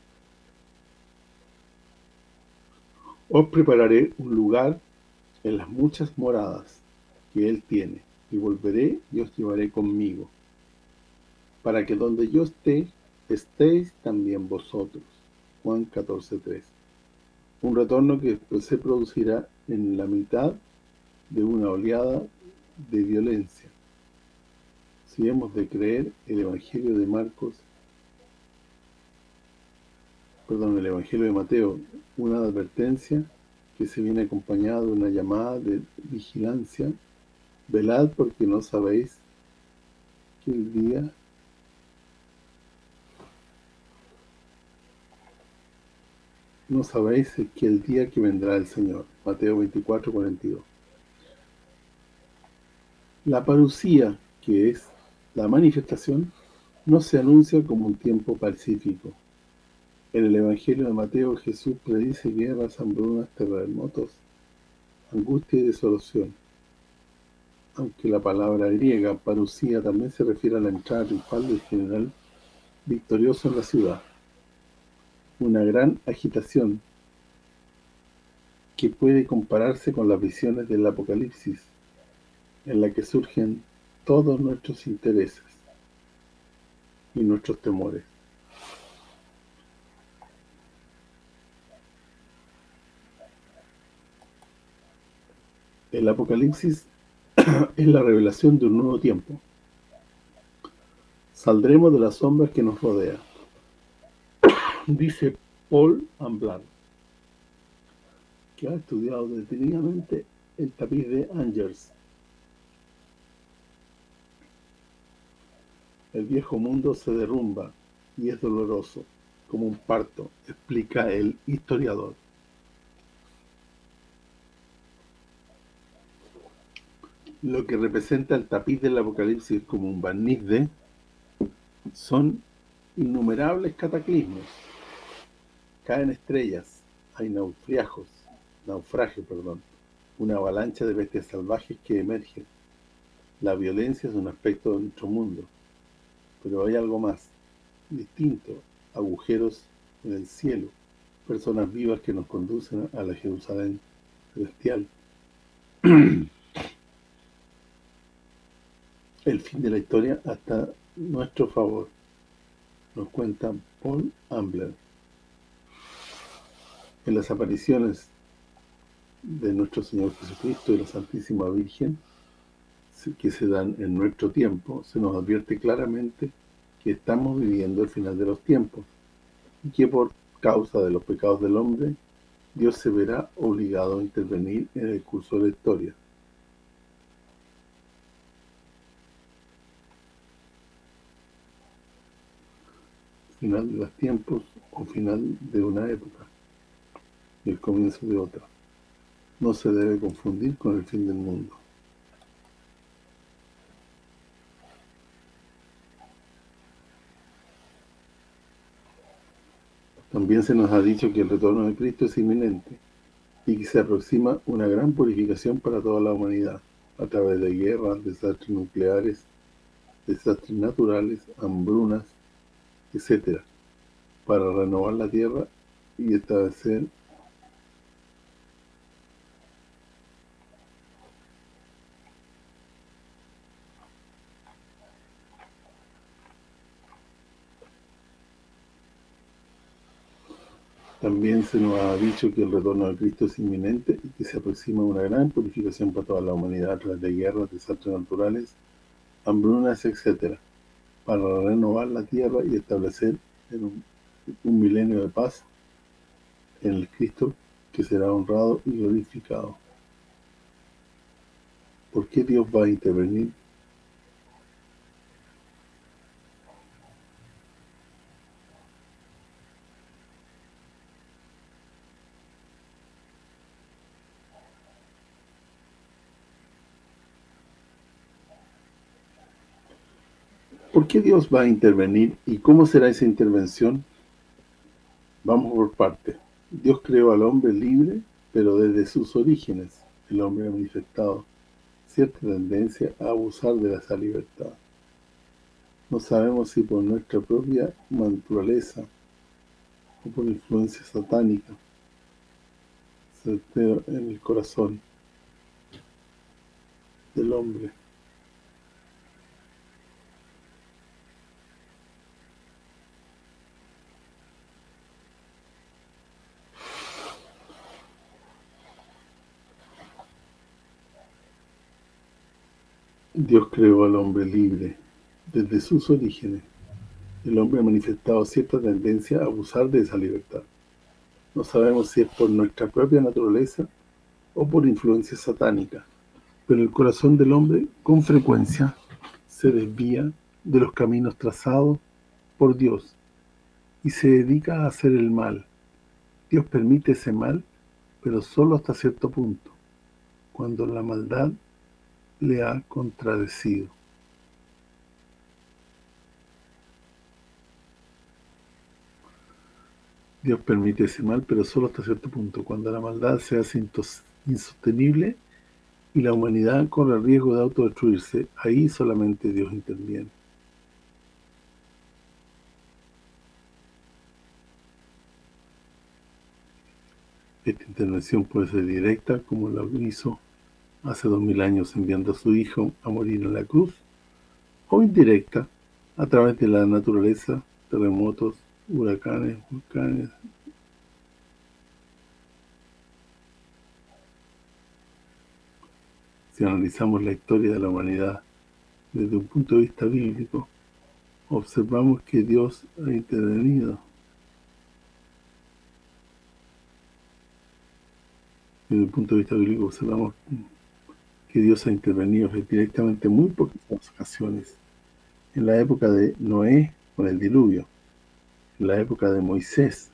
os prepararé un lugar en las muchas moradas que Él tiene, y volveré y os llevaré conmigo, para que donde yo esté, estéis también vosotros. Juan catorce tres. Un retorno que después se producirá en la mitad de una oleada de violencia. Si hemos de creer el Evangelio de Marcos, perdón, el Evangelio de Mateo, una advertencia que se viene acompañada de una llamada de vigilancia: velad porque no sabéis que el día no sabéis que el día que vendrá el Señor. Mateo veinticuatro cuarenta y dos. La parucía, que es la manifestación, no se anuncia como un tiempo pacífico. En el Evangelio de Mateo, Jesús predice guerras, hambrunas, terremotos, angustia y desolación. Aunque la palabra griega parucía también se refiere a la entrada triunfal del general victorioso en la ciudad. Una gran agitación que puede compararse con las visiones del Apocalipsis, en la que surgen todos nuestros intereses y nuestros temores. El Apocalipsis es la revelación de un nuevo tiempo. Saldremos de las sombras que nos rodean, dice Paul Amblard, que ha estudiado detenidamente el tapiz de Angers. El viejo mundo se derrumba y es doloroso, como un parto, explica el historiador. Lo que representa el tapiz del Apocalipsis como un barniz de son innumerables cataclismos. Caen estrellas, hay naufragios, naufragio, perdón, una avalancha de bestias salvajes que emergen. La violencia es un aspecto de nuestro mundo, pero hay algo más, distinto, agujeros en el cielo, personas vivas que nos conducen a la Jerusalén celestial. El fin de la historia hasta nuestro favor, nos cuenta Paul Ambler. En las apariciones de nuestro Señor Jesucristo y la Santísima Virgen, que se dan en nuestro tiempo, se nos advierte claramente que estamos viviendo el final de los tiempos y que por causa de los pecados del hombre, Dios se verá obligado a intervenir en el curso de la historia. Final de los tiempos o final de una época y el comienzo de otra. No se debe confundir con el fin del mundo. También se nos ha dicho que el retorno de Cristo es inminente y que se aproxima una gran purificación para toda la humanidad a través de guerras, desastres nucleares, desastres naturales, hambrunas, etcétera, para renovar la tierra y establecer También se nos ha dicho que el retorno de Cristo es inminente y que se aproxima una gran purificación para toda la humanidad a través de guerras, desastres naturales, hambrunas, etcétera, para renovar la tierra y establecer en un, un milenio de paz en el Cristo que será honrado y glorificado. ¿Por qué Dios va a intervenir? ¿Por qué Dios va a intervenir y cómo será esa intervención? Vamos por partes. Dios creó al hombre libre, pero desde sus orígenes el hombre ha manifestado cierta tendencia a abusar de esa libertad. No sabemos si por nuestra propia naturaleza o por influencia satánica se altera en el corazón del hombre. Dios creó al hombre libre desde sus orígenes. El hombre ha manifestado cierta tendencia a abusar de esa libertad. No sabemos si es por nuestra propia naturaleza o por influencia satánica, pero el corazón del hombre con frecuencia se desvía de los caminos trazados por Dios y se dedica a hacer el mal. Dios permite ese mal, pero solo hasta cierto punto, cuando la maldad le ha contradecido. Dios permite ese mal, pero solo hasta cierto punto, cuando la maldad se hace insostenible y la humanidad corre el riesgo de autodestruirse, ahí solamente Dios interviene. Esta intervención puede ser directa, como lo hizo hace dos mil años enviando a su Hijo a morir en la cruz, o indirecta, a través de la naturaleza, terremotos, huracanes, volcanes. Si analizamos la historia de la humanidad desde un punto de vista bíblico, observamos que Dios ha intervenido. Desde un punto de vista bíblico observamos que Dios ha intervenido directamente en muy pocas ocasiones en la época de Noé con el diluvio, en la época de Moisés,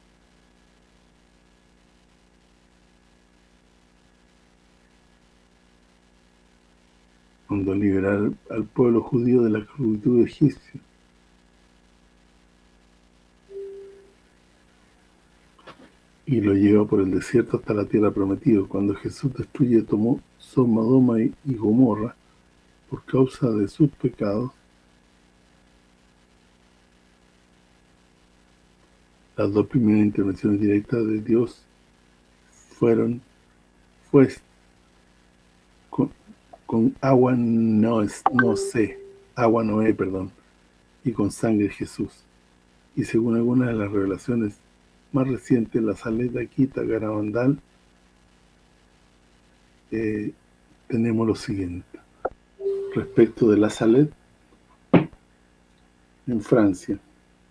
cuando liberar al pueblo judío de la esclavitud egipcia. Y lo lleva por el desierto hasta la tierra prometida, cuando Jesús destruye tomó Sodoma y Gomorra por causa de sus pecados. Las dos primeras intervenciones directas de Dios fueron pues con, con agua no, es, no sé, agua Noé, perdón, y con sangre Jesús. Y según algunas de las revelaciones más recientes, la Saleta Quita Garabandal, eh, tenemos lo siguiente. Respecto de la Salette, en Francia,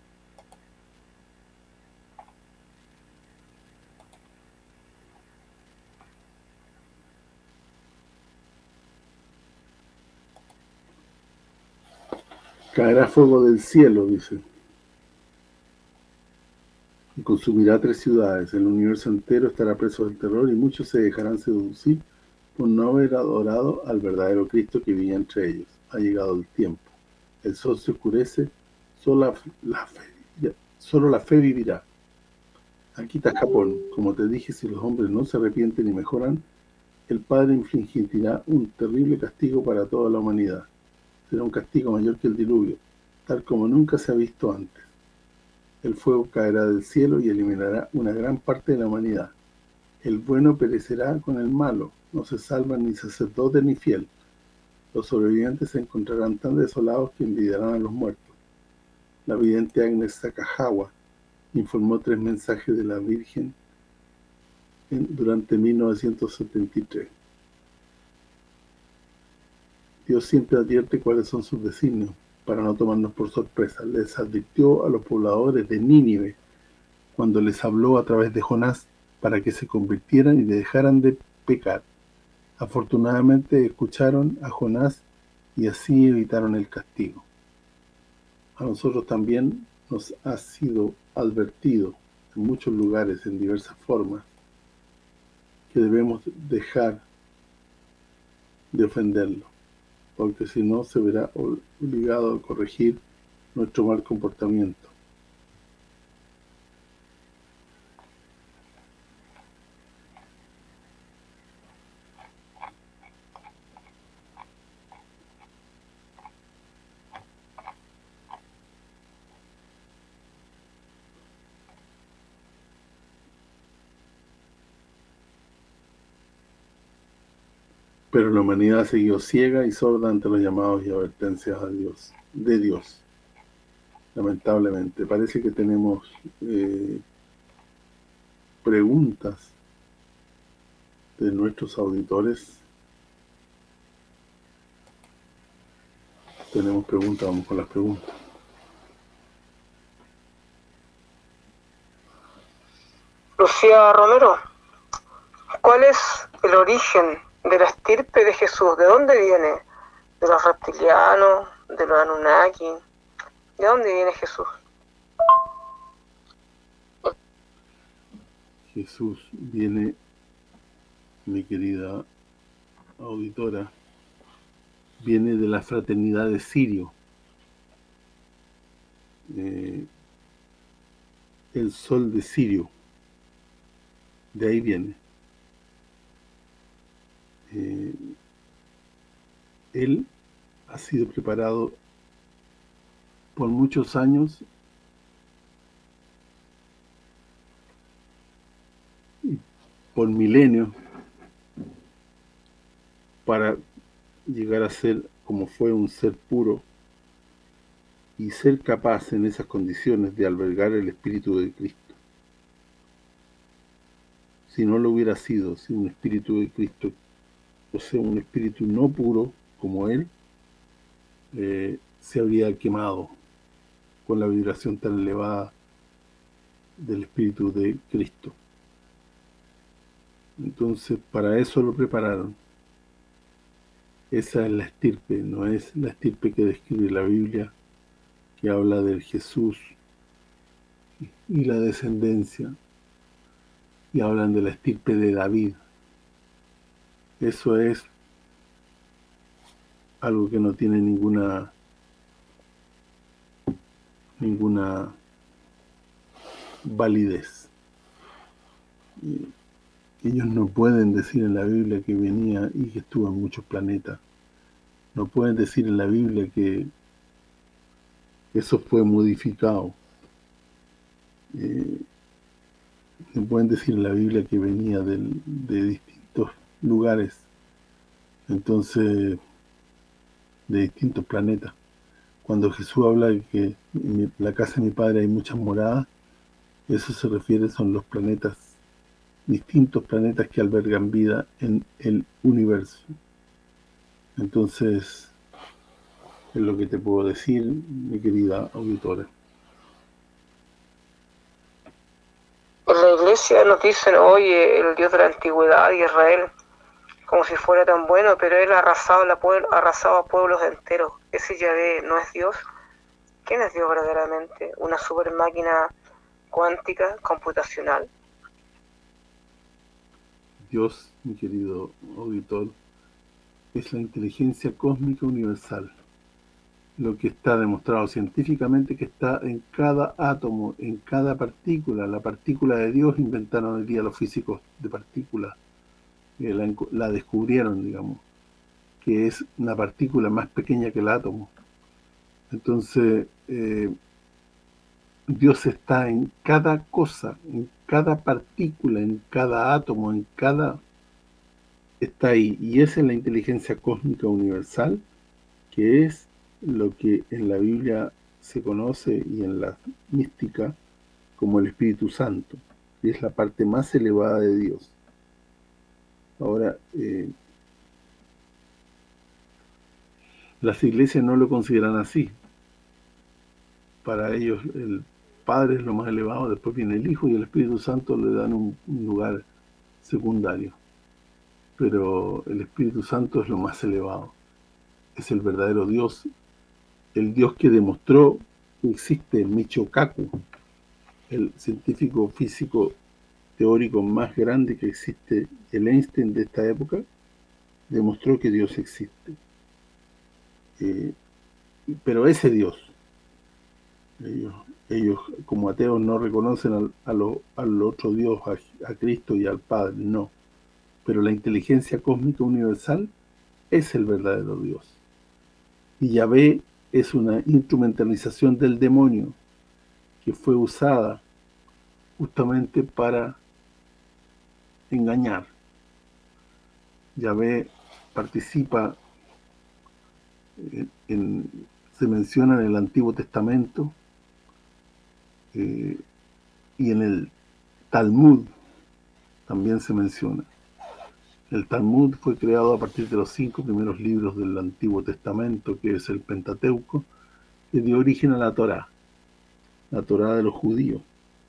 caerá fuego del cielo, dice, y consumirá tres ciudades. El universo entero estará preso del terror y muchos se dejarán seducir por no haber adorado al verdadero Cristo que vivía entre ellos. Ha llegado el tiempo. El sol se oscurece, solo la fe, solo la fe vivirá. Aquí está Japón. Como te dije, si los hombres no se arrepienten y mejoran, el Padre infligirá un terrible castigo para toda la humanidad. Será un castigo mayor que el diluvio, tal como nunca se ha visto antes. El fuego caerá del cielo y eliminará una gran parte de la humanidad. El bueno perecerá con el malo, no se salvan ni sacerdote ni fiel. Los sobrevivientes se encontrarán tan desolados que envidiarán a los muertos. La vidente Agnes Sakahawa informó tres mensajes de la Virgen en, durante mil novecientos setenta y tres. Dios siempre advierte cuáles son sus designios, para no tomarnos por sorpresa. Les advirtió a los pobladores de Nínive, cuando les habló a través de Jonás, para que se convirtieran y dejaran de pecar. Afortunadamente escucharon a Jonás y así evitaron el castigo. A nosotros también nos ha sido advertido en muchos lugares, en diversas formas, que debemos dejar de ofenderlo, porque si no se verá obligado a corregir nuestro mal comportamiento. Pero la humanidad siguió ciega y sorda ante los llamados y advertencias a Dios, de Dios. Lamentablemente, parece que tenemos eh, preguntas de nuestros auditores. Tenemos preguntas, vamos con las preguntas. Lucía Romero, ¿cuál es el origen de la estirpe de Jesús? ¿De dónde viene? ¿De los reptilianos? ¿De los Anunnaki? ¿De dónde viene Jesús? Jesús viene, mi querida auditora, viene de la fraternidad de Sirio. Eh, el sol de Sirio. De ahí viene. Eh, él ha sido preparado por muchos años y por milenios para llegar a ser como fue un ser puro y ser capaz en esas condiciones de albergar el Espíritu de Cristo. Si no lo hubiera sido, si un Espíritu de Cristo, o sea, un espíritu no puro como él, eh, se habría quemado con la vibración tan elevada del Espíritu de Cristo. Entonces, para eso lo prepararon. Esa es la estirpe, no es la estirpe que describe la Biblia que habla del Jesús y la descendencia, y hablan de la estirpe de David. Eso es algo que no tiene ninguna ninguna validez. Y ellos no pueden decir en la Biblia que venía y que estuvo en muchos planetas. No pueden decir en la Biblia que eso fue modificado. Eh, no pueden decir en la Biblia que venía del, de distintos lugares, entonces de distintos planetas. Cuando Jesús habla de que en la casa de mi Padre hay muchas moradas, eso se refiere, son los planetas, distintos planetas que albergan vida en el universo. Entonces, es lo que te puedo decir, mi querida auditora. En la iglesia nos dicen, oye, el Dios de la antigüedad, Israel, como si fuera tan bueno, pero él ha arrasado, la pueblo, ha arrasado a pueblos enteros. Ese Yahvé no es Dios. ¿Quién es Dios verdaderamente? ¿Una super máquina cuántica, computacional? Dios, mi querido auditor, es la inteligencia cósmica universal. Lo que está demostrado científicamente que está en cada átomo, en cada partícula. La partícula de Dios inventaron hoy día los físicos de partículas. Eh, la, la descubrieron, digamos, que es una partícula más pequeña que el átomo. Entonces, eh, Dios está en cada cosa, en cada partícula, en cada átomo, en cada... está ahí. Y esa es la inteligencia cósmica universal, que es lo que en la Biblia se conoce y en la mística como el Espíritu Santo, que es la parte más elevada de Dios. Ahora, eh, las iglesias no lo consideran así. Para ellos el Padre es lo más elevado, después viene el Hijo y el Espíritu Santo le dan un, un lugar secundario. Pero el Espíritu Santo es lo más elevado. Es el verdadero Dios, el Dios que demostró que existe, Michio Kaku, el científico físico teórico más grande que existe, el Einstein de esta época, demostró que Dios existe. Eh, pero ese Dios, ellos, ellos como ateos no reconocen al, a lo, al otro Dios, a, a Cristo y al Padre, no. Pero la inteligencia cósmica universal es el verdadero Dios. Y Yahvé es una instrumentalización del demonio que fue usada justamente para engañar. Yahvé participa en, en, se menciona en el Antiguo Testamento eh, y en el Talmud también se menciona. El Talmud fue creado a partir de los cinco primeros libros del Antiguo Testamento, que es el Pentateuco, que dio origen a la Torá, la Torá de los judíos.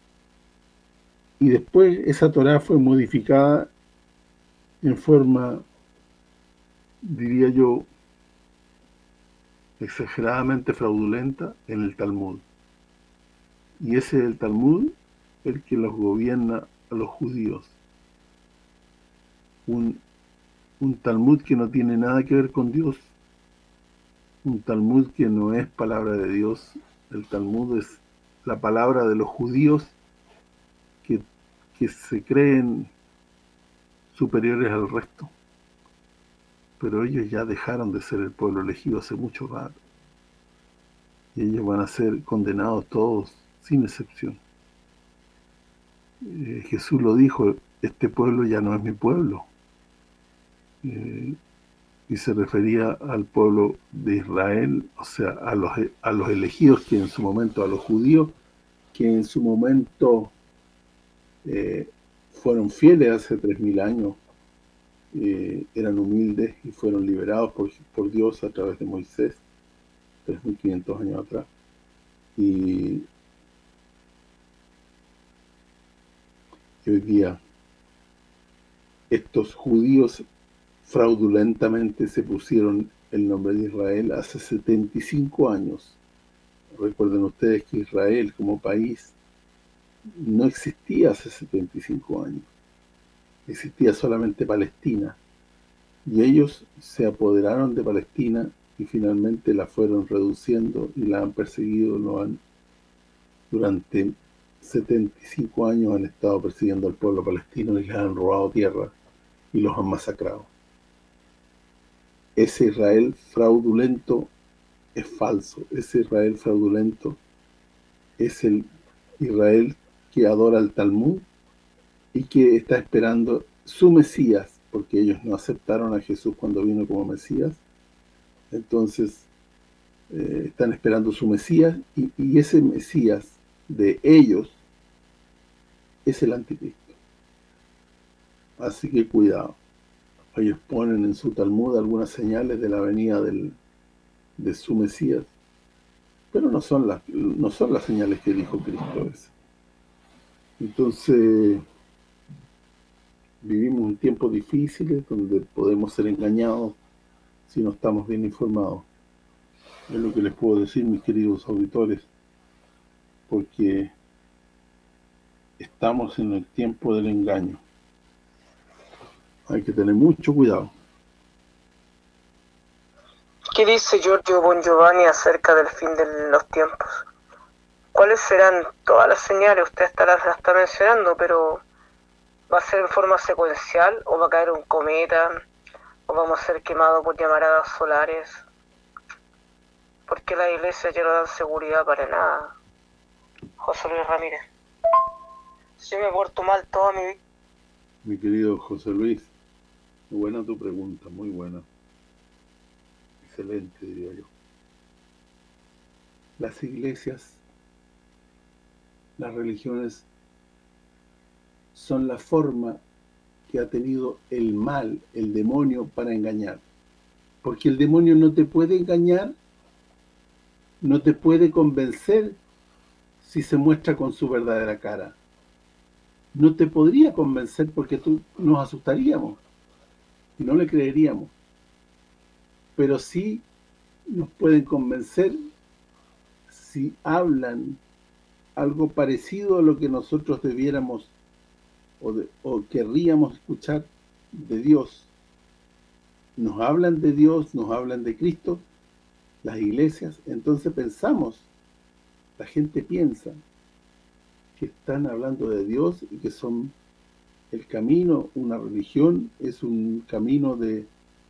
Y después esa Torá fue modificada en forma, diría yo, exageradamente fraudulenta en el Talmud. Y ese es el Talmud el que los gobierna a los judíos. Un, un Talmud que no tiene nada que ver con Dios, un Talmud que no es palabra de Dios. El Talmud es la palabra de los judíos que, que se creen superiores al resto, pero ellos ya dejaron de ser el pueblo elegido hace mucho rato, y ellos van a ser condenados todos, sin excepción. Eh, Jesús lo dijo, este pueblo ya no es mi pueblo, eh, y se refería al pueblo de Israel, o sea, a los, a los elegidos, que en su momento, a los judíos, que en su momento eh, fueron fieles hace tres mil años, eh, eran humildes y fueron liberados por, por Dios a través de Moisés, tres mil quinientos años atrás. Y hoy día estos judíos fraudulentamente se pusieron el nombre de Israel hace setenta y cinco años, Recuerden ustedes que Israel como país no existía hace setenta y cinco años. Existía solamente Palestina. Y ellos se apoderaron de Palestina y finalmente la fueron reduciendo y la han perseguido, lo han durante setenta y cinco años han estado persiguiendo al pueblo palestino y les han robado tierra y los han masacrado. Ese Israel fraudulento es falso. Ese Israel fraudulento es el Israel que adora el Talmud y que está esperando su Mesías, porque ellos no aceptaron a Jesús cuando vino como Mesías. Entonces eh, están esperando su Mesías y, y ese Mesías de ellos es el anticristo. Así que cuidado. Ellos ponen en su Talmud algunas señales de la venida del, de su Mesías, pero no son las no son las señales que dijo Cristo ese. Entonces vivimos un tiempo difícil donde podemos ser engañados si no estamos bien informados. Es lo que les puedo decir, mis queridos auditores, porque estamos en el tiempo del engaño. Hay que tener mucho cuidado. ¿Qué dice Giorgio Bon Giovanni acerca del fin de los tiempos? ¿Cuáles serán todas las señales? Usted está, las está mencionando, pero ¿va a ser en forma secuencial o va a caer un cometa o vamos a ser quemados por llamaradas solares? Porque las iglesias ya no dan seguridad para nada. José Luis Ramírez. Yo me he portado mal toda mi vida. Mi querido José Luis, muy buena tu pregunta, muy buena. Excelente, diría yo. Las iglesias, las religiones, son la forma que ha tenido el mal, el demonio, para engañar. Porque el demonio no te puede engañar, no te puede convencer si se muestra con su verdadera cara. No te podría convencer porque tú nos asustaríamos y no le creeríamos. Pero sí nos pueden convencer si hablan algo parecido a lo que nosotros debiéramos o, de, o querríamos escuchar de Dios. Nos hablan de Dios, nos hablan de Cristo, las iglesias, entonces pensamos, la gente piensa que están hablando de Dios y que son el camino, una religión, es un camino de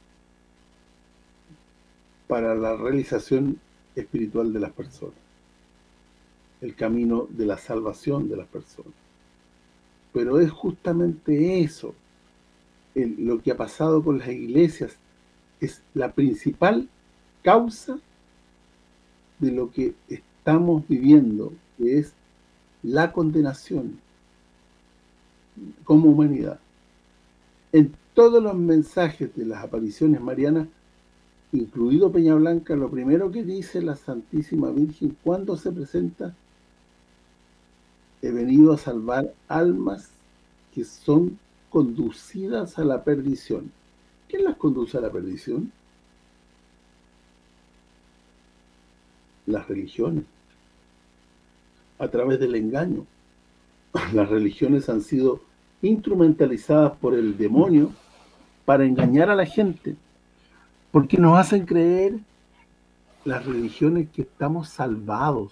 para la realización espiritual de las personas, el camino de la salvación de las personas. Pero es justamente eso, el, lo que ha pasado con las iglesias, es la principal causa de lo que estamos viviendo, que es la condenación como humanidad. En todos los mensajes de las apariciones marianas, incluido Peña Blanca, lo primero que dice la Santísima Virgen cuando se presenta: he venido a salvar almas que son conducidas a la perdición. ¿Quién las conduce a la perdición? Las religiones, a través del engaño. Las religiones han sido instrumentalizadas por el demonio para engañar a la gente, porque nos hacen creer las religiones que estamos salvados.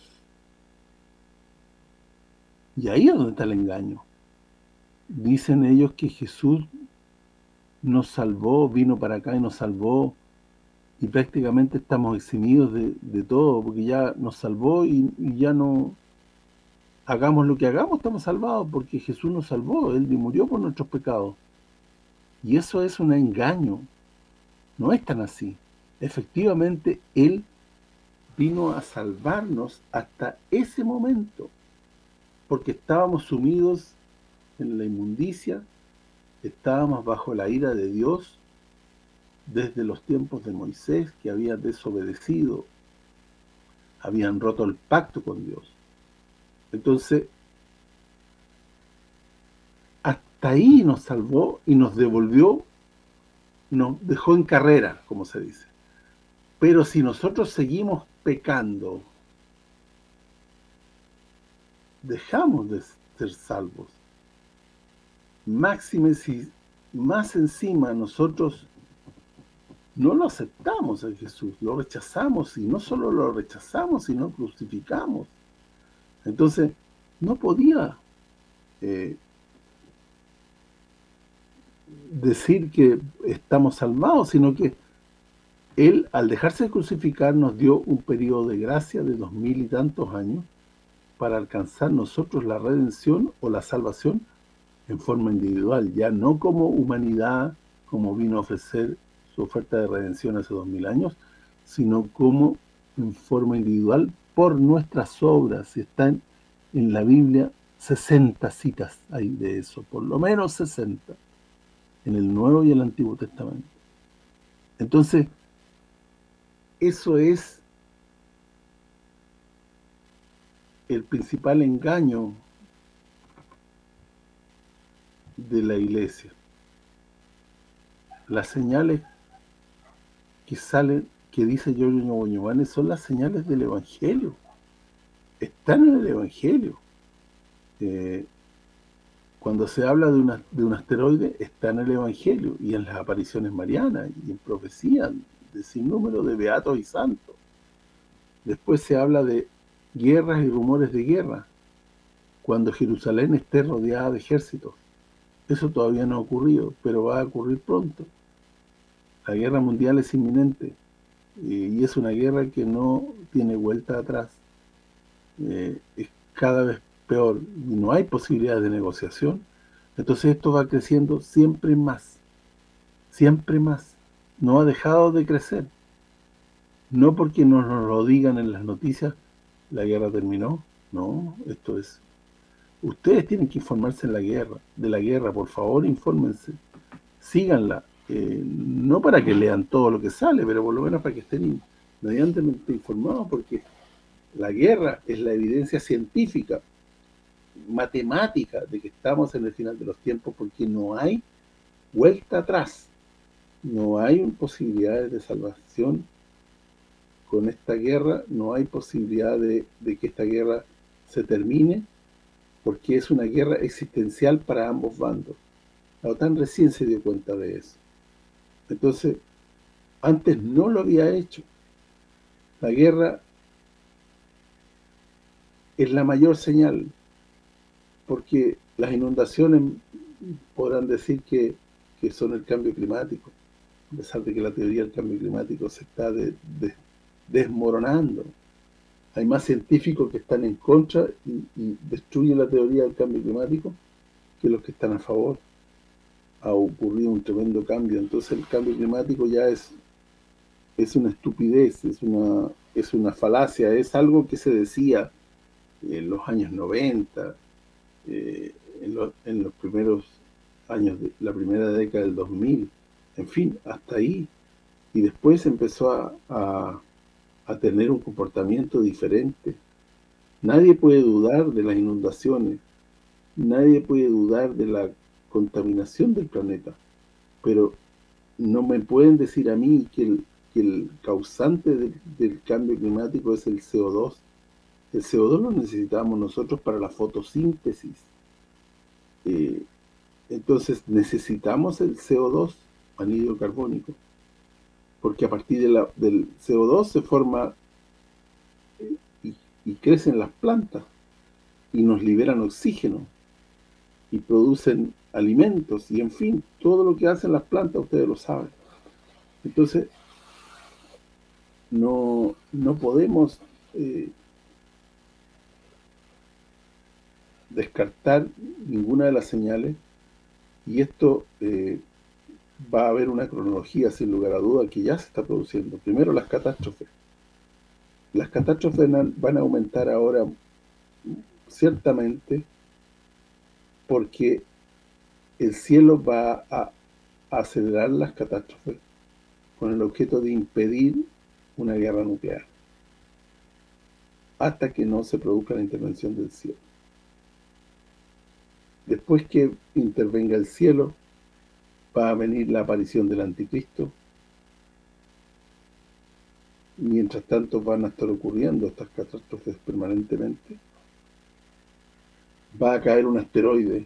Y ahí es donde está el engaño. Dicen ellos que Jesús nos salvó, vino para acá y nos salvó, y prácticamente estamos eximidos de, de todo, porque ya nos salvó y, y ya no... hagamos lo que hagamos, estamos salvados, porque Jesús nos salvó, Él murió por nuestros pecados. Y eso es un engaño, no es tan así. Efectivamente, Él vino a salvarnos hasta ese momento, porque estábamos sumidos en la inmundicia, estábamos bajo la ira de Dios, desde los tiempos de Moisés, que había desobedecido, habían roto el pacto con Dios. Entonces, hasta ahí nos salvó y nos devolvió, nos dejó en carrera, como se dice. Pero si nosotros seguimos pecando, dejamos de ser salvos. Máxime si más encima nosotros no lo aceptamos a Jesús, lo rechazamos, y no solo lo rechazamos, sino crucificamos. Entonces, no podía eh, decir que estamos salvados, sino que Él, al dejarse crucificar, nos dio un periodo de gracia de dos mil y tantos años para alcanzar nosotros la redención o la salvación en forma individual, ya no como humanidad, como vino a ofrecer su oferta de redención hace dos mil años, sino como en forma individual por nuestras obras. Y están en la Biblia sesenta citas hay de eso, por lo menos sesenta, en el Nuevo y el Antiguo Testamento. Entonces, eso es el principal engaño de la iglesia. Las señales que salen, que dice Giorgio Ñoboñovane, son las señales del Evangelio. Están en el Evangelio. Eh, cuando se habla de, una, de un asteroide, está en el Evangelio, y en las apariciones marianas, y en profecías de sin número de beatos y santos. Después se habla de guerras y rumores de guerra, cuando Jerusalén esté rodeada de ejércitos. Eso todavía no ha ocurrido, pero va a ocurrir pronto. La guerra mundial es inminente, y es una guerra que no tiene vuelta atrás. Eh, es cada vez peor, y no hay posibilidades de negociación. Entonces esto va creciendo siempre más, siempre más. No ha dejado de crecer. No porque nos lo digan en las noticias, la guerra terminó. No, esto es... Ustedes tienen que informarse en la guerra, de la guerra, por favor, infórmense. Síganla. Eh, no para que lean todo lo que sale, pero por lo menos para que estén medianamente informados, porque la guerra es la evidencia científica, matemática, de que estamos en el final de los tiempos, porque no hay vuelta atrás. No hay posibilidades de salvación con esta guerra, no hay posibilidad de, de que esta guerra se termine, porque es una guerra existencial para ambos bandos. La OTAN recién se dio cuenta de eso. Entonces, antes no lo había hecho. La guerra es la mayor señal, porque las inundaciones podrán decir que, que son el cambio climático, a pesar de que la teoría del cambio climático se está de, de, desmoronando. Hay más científicos que están en contra y, y destruyen la teoría del cambio climático que los que están a favor. Ha ocurrido un tremendo cambio. Entonces el cambio climático ya es es una estupidez, es una es una falacia, es algo que se decía en los años noventa, eh, en, lo, en los primeros años de la primera década del dos mil, en fin, hasta ahí. Y después empezó a, a, a tener un comportamiento diferente. Nadie puede dudar de las inundaciones, nadie puede dudar de la contaminación del planeta, pero no me pueden decir a mí que el, que el causante de, del cambio climático es el C O dos. El C O dos lo necesitamos nosotros para la fotosíntesis. Eh, entonces necesitamos el C O dos, anhídrido carbónico, porque a partir de la, del C O dos se forma eh, y, y crecen las plantas, y nos liberan oxígeno, y producen alimentos, y en fin, todo lo que hacen las plantas ustedes lo saben. Entonces, no, no podemos eh, descartar ninguna de las señales, y esto eh, va a haber una cronología sin lugar a duda que ya se está produciendo. Primero, las catástrofes. Las catástrofes van a aumentar ahora ciertamente, porque el cielo va a acelerar las catástrofes con el objeto de impedir una guerra nuclear hasta que no se produzca la intervención del cielo. Después que intervenga el cielo, va a venir la aparición del anticristo. Mientras tanto van a estar ocurriendo estas catástrofes permanentemente. va a caer un asteroide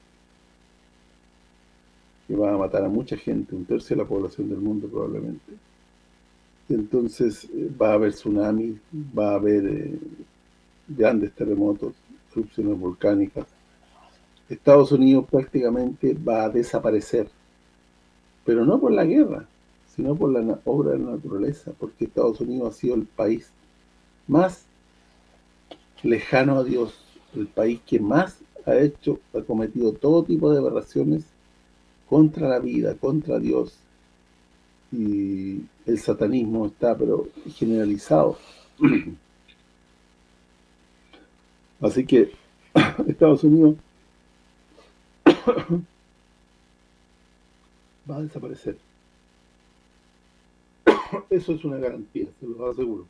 que va a matar a mucha gente, un tercio de la población del mundo probablemente. Y entonces eh, va a haber tsunami, va a haber eh, grandes terremotos, erupciones volcánicas. Estados Unidos prácticamente va a desaparecer, pero no por la guerra, sino por la obra de la naturaleza, porque Estados Unidos ha sido el país más lejano a Dios, el país que más ha hecho, ha cometido todo tipo de aberraciones contra la vida, contra Dios, y el satanismo está pero generalizado. Así que Estados Unidos va a desaparecer. Eso es una garantía, se lo aseguro.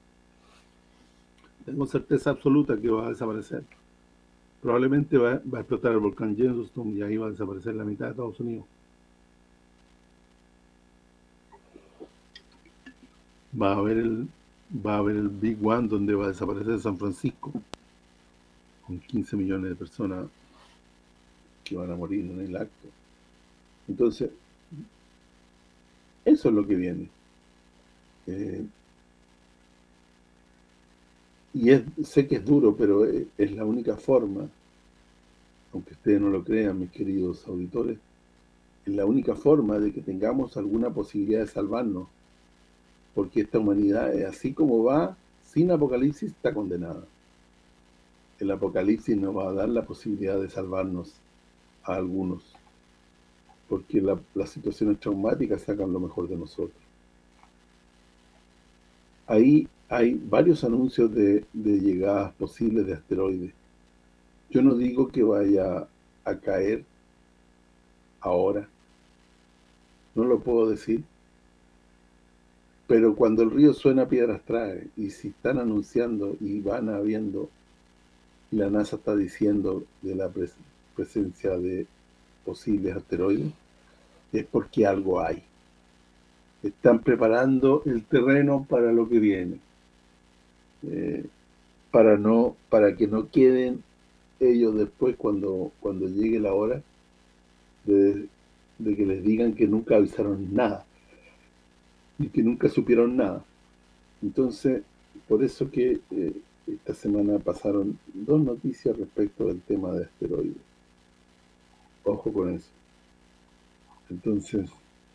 Tengo certeza absoluta que va a desaparecer. Probablemente va, va a explotar el volcán Yellowstone y ahí va a desaparecer la mitad de Estados Unidos. Va a haber el va a haber el Big One donde va a desaparecer San Francisco con quince millones de personas que van a morir en el acto. Entonces, eso es lo que viene. Eh, y es, sé que es duro, pero es, es la única forma, aunque ustedes no lo crean, mis queridos auditores, es la única forma de que tengamos alguna posibilidad de salvarnos, porque esta humanidad, así como va, sin Apocalipsis, está condenada. El Apocalipsis nos va a dar la posibilidad de salvarnos a algunos, porque la, las situaciones traumáticas sacan lo mejor de nosotros. Ahí hay varios anuncios de, de llegadas posibles de asteroides. Yo no digo que vaya a caer ahora, no lo puedo decir, pero cuando el río suena, piedras trae, y si están anunciando y van habiendo, y la NASA está diciendo de la pres presencia de posibles asteroides, es porque algo hay. Están preparando el terreno para lo que viene, eh, para no para que no queden ellos después cuando cuando llegue la hora de, de que les digan que nunca avisaron nada y que nunca supieron nada. Entonces, por eso que eh, esta semana pasaron dos noticias respecto del tema de asteroides. Ojo con eso. Entonces,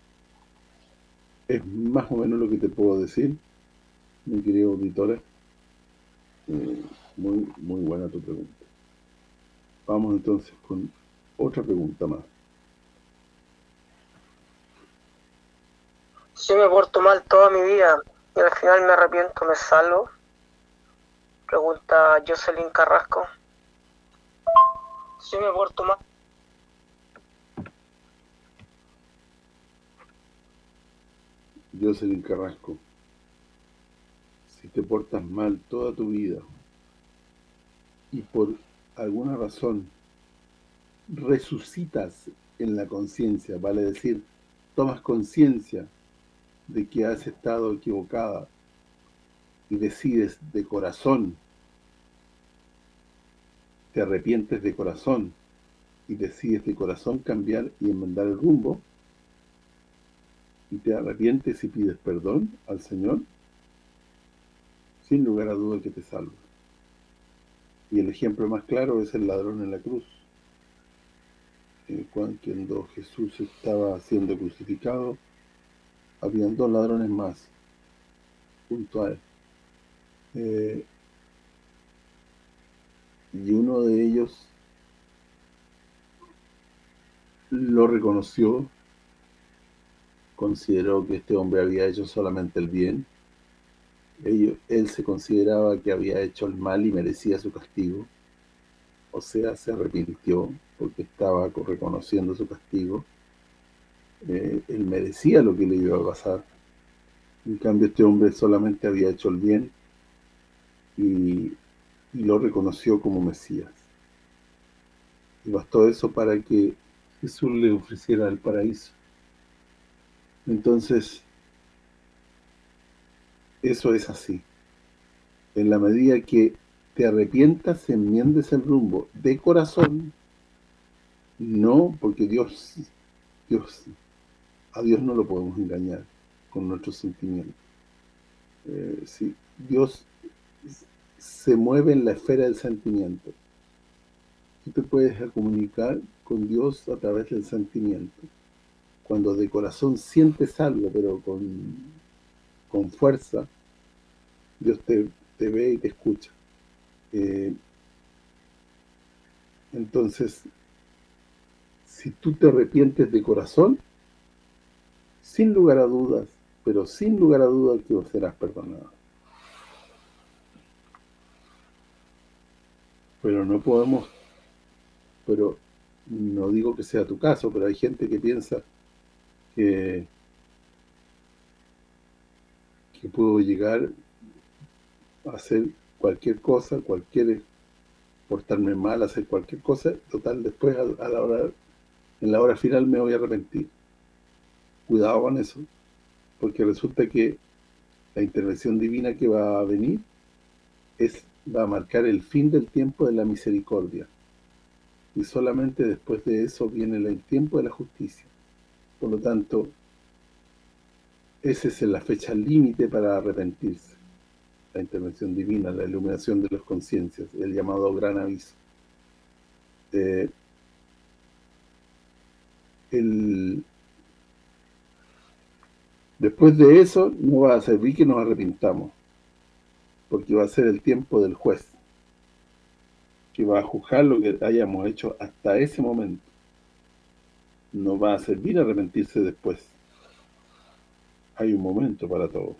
es más o menos lo que te puedo decir, mi querido auditora. Eh, muy, muy buena tu pregunta. Vamos entonces con otra pregunta más. Si me porto mal toda mi vida y al final me arrepiento, ¿me salvo? Pregunta Jocelyn Carrasco. Si me porto mal. Jocelyn Carrasco, si te portas mal toda tu vida y por alguna razón resucitas en la conciencia, vale decir, tomas conciencia de que has estado equivocada y decides de corazón, te arrepientes de corazón y decides de corazón cambiar y enmendar el rumbo, y te arrepientes y pides perdón al Señor, sin lugar a duda que te salva. Y el ejemplo más claro es el ladrón en la cruz. Eh, cuando Jesús estaba siendo crucificado, habían dos ladrones más junto a él. Eh, y uno de ellos lo reconoció, consideró que este hombre había hecho solamente el bien. Él, él se consideraba que había hecho el mal y merecía su castigo. O sea, se arrepintió porque estaba reconociendo su castigo. Eh, él merecía lo que le iba a pasar. En cambio, este hombre solamente había hecho el bien y, y lo reconoció como Mesías. Y bastó eso para que Jesús le ofreciera el paraíso. Entonces, eso es así. En la medida que te arrepientas, enmiendes el rumbo de corazón, no porque Dios, Dios, a Dios no lo podemos engañar con nuestros sentimientos. Eh, sí, Dios se mueve en la esfera del sentimiento. Tú te puedes comunicar con Dios a través del sentimiento. Cuando de corazón sientes algo, pero con, con fuerza, Dios te, te ve y te escucha. Eh, entonces, si tú te arrepientes de corazón, sin lugar a dudas, pero sin lugar a dudas que serás perdonado. Pero no podemos, pero no digo que sea tu caso, pero hay gente que piensa que, que puedo llegar a hacer cualquier cosa, cualquier portarme mal, hacer cualquier cosa, total, después a, a la hora, en la hora final me voy a arrepentir. Cuidado con eso, porque resulta que la intervención divina que va a venir es va a marcar el fin del tiempo de la misericordia. Y solamente después de eso viene el tiempo de la justicia. Por lo tanto, esa es la fecha límite para arrepentirse. La intervención divina, la iluminación de las conciencias, el llamado gran aviso. Eh, el, después de eso, no va a servir que nos arrepintamos, porque va a ser el tiempo del juez, que va a juzgar lo que hayamos hecho hasta ese momento. No va a servir arrepentirse después. Hay un momento para todo.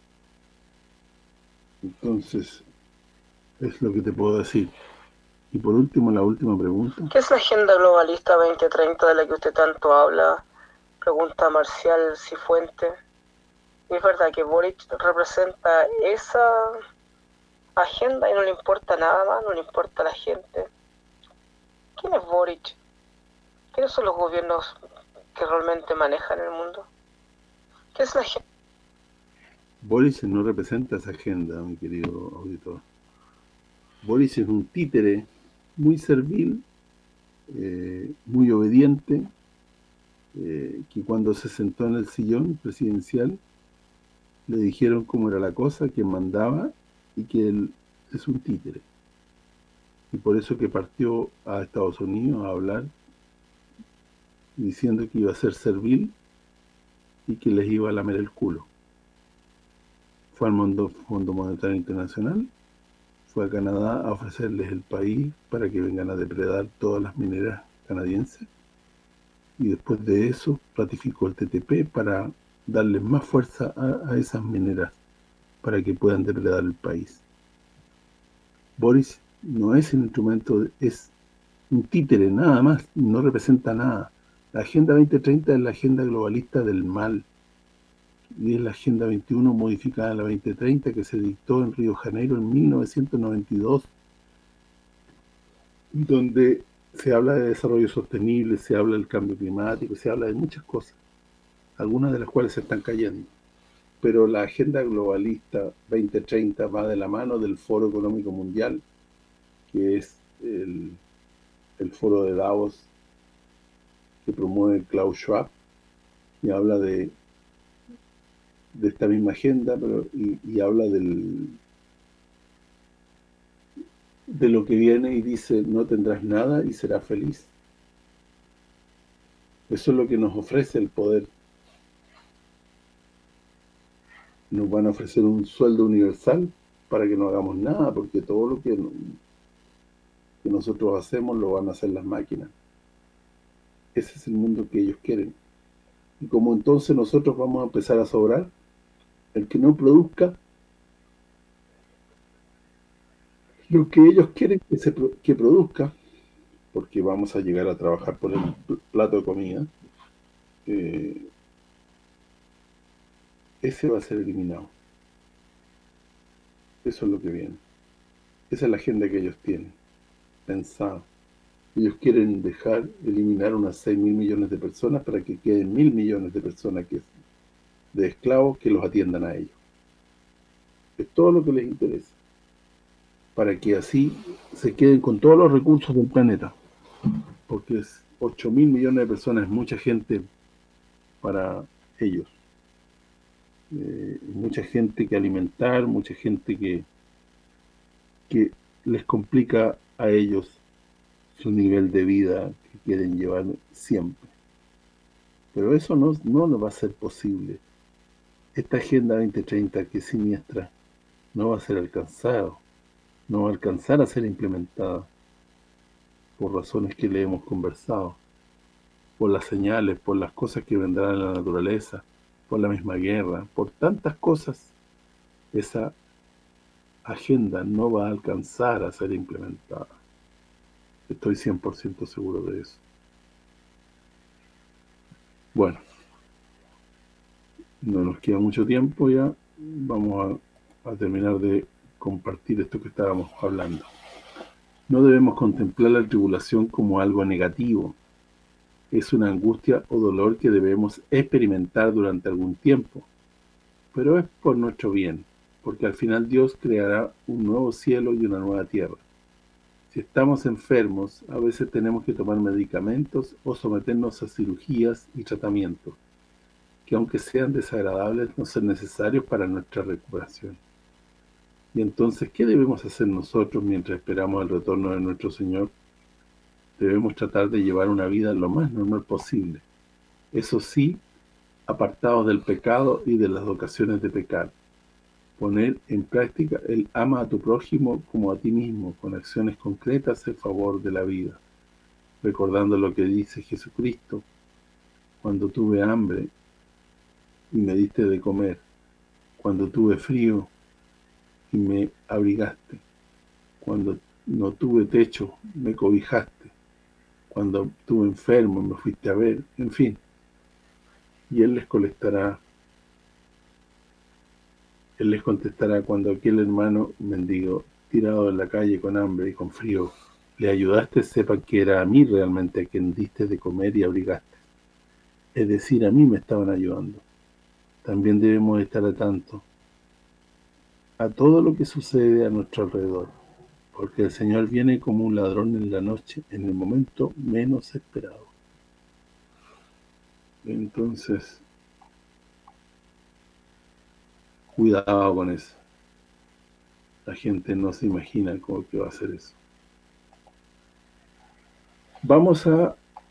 Entonces, es lo que te puedo decir. Y por último, la última pregunta. ¿Qué es la Agenda Globalista veinte treinta de la que usted tanto habla? Pregunta Marcial Cifuente. ¿Es verdad que Boric representa esa agenda y no le importa nada más, no le importa a la gente? ¿Quién es Boric? ¿Quiénes son los gobiernos que realmente manejan el mundo? ¿Qué es la agenda? Boric no representa esa agenda, mi querido auditor. Boric es un títere muy servil, eh, muy obediente, eh, que cuando se sentó en el sillón presidencial le dijeron cómo era la cosa, que mandaba y que él es un títere. Y por eso que partió a Estados Unidos a hablar diciendo que iba a ser servil y que les iba a lamer el culo. Fue al Fondo, Fondo Monetario Internacional, fue a Canadá a ofrecerles el país para que vengan a depredar todas las mineras canadienses, y después de eso ratificó el T T P para darles más fuerza a, a esas mineras para que puedan depredar el país. Boris no es un instrumento, es un títere, nada más, no representa nada. La Agenda veinte treinta es la agenda globalista del mal, y es la Agenda veintiuno modificada en la veinte treinta que se dictó en Río de Janeiro en mil novecientos noventa y dos, donde se habla de desarrollo sostenible, se habla del cambio climático, se habla de muchas cosas, algunas de las cuales se están cayendo. Pero la Agenda Globalista veinte treinta va de la mano del Foro Económico Mundial, que es el, el foro de Davos que promueve Klaus Schwab, y habla de de esta misma agenda, pero y, y habla del de lo que viene y dice: no tendrás nada y serás feliz. Eso es lo que nos ofrece el poder. Nos van a ofrecer un sueldo universal para que no hagamos nada, porque todo lo que, que nosotros hacemos lo van a hacer las máquinas. Ese es el mundo que ellos quieren. Y como entonces nosotros vamos a empezar a sobrar, el que no produzca lo que ellos quieren que se que produzca, porque vamos a llegar a trabajar por el plato de comida, eh, ese va a ser eliminado. Eso es lo que viene. Esa es la agenda que ellos tienen pensada. Ellos quieren dejar, eliminar unas seis mil millones de personas para que queden mil millones de personas que de esclavos que los atiendan a ellos. Es todo lo que les interesa. para que así se queden con todos los recursos del planeta, porque es ocho mil millones de personas, es mucha gente para ellos, eh, mucha gente que alimentar, mucha gente que que les complica a ellos su nivel de vida que quieren llevar siempre. Pero eso no, no nos va a ser posible. Esta Agenda veinte treinta, que es siniestra, no va a ser alcanzada, no va a alcanzar a ser implementada, por razones que le hemos conversado, por las señales, por las cosas que vendrán en la naturaleza, por la misma guerra, por tantas cosas. Esa agenda no va a alcanzar a ser implementada. Estoy cien por ciento seguro de eso. Bueno, no nos queda mucho tiempo ya. Vamos a, a terminar de compartir esto que estábamos hablando. No debemos contemplar la tribulación como algo negativo. Es una angustia o dolor que debemos experimentar durante algún tiempo, pero es por nuestro bien, porque al final Dios creará un nuevo cielo y una nueva tierra. Si estamos enfermos, a veces tenemos que tomar medicamentos o someternos a cirugías y tratamientos, que aunque sean desagradables, no son necesarios para nuestra recuperación. Y entonces, ¿qué debemos hacer nosotros mientras esperamos el retorno de nuestro Señor? Debemos tratar de llevar una vida lo más normal posible. Eso sí, apartados del pecado y de las ocasiones de pecar. Poner en práctica el ama a tu prójimo como a ti mismo, con acciones concretas en favor de la vida, recordando lo que dice Jesucristo: cuando tuve hambre y me diste de comer, cuando tuve frío y me abrigaste, cuando no tuve techo, me cobijaste, cuando estuve enfermo, me fuiste a ver, en fin. Y Él les contestará, Él les contestará cuando aquel hermano mendigo, tirado en la calle con hambre y con frío, le ayudaste, sepa que era a mí realmente a quien diste de comer y abrigaste. Es decir, a mí me estaban ayudando. También debemos estar atentos a todo lo que sucede a nuestro alrededor, porque el Señor viene como un ladrón en la noche, en el momento menos esperado. Entonces, cuidado con eso. La gente no se imagina cómo que va a hacer eso. Vamos a,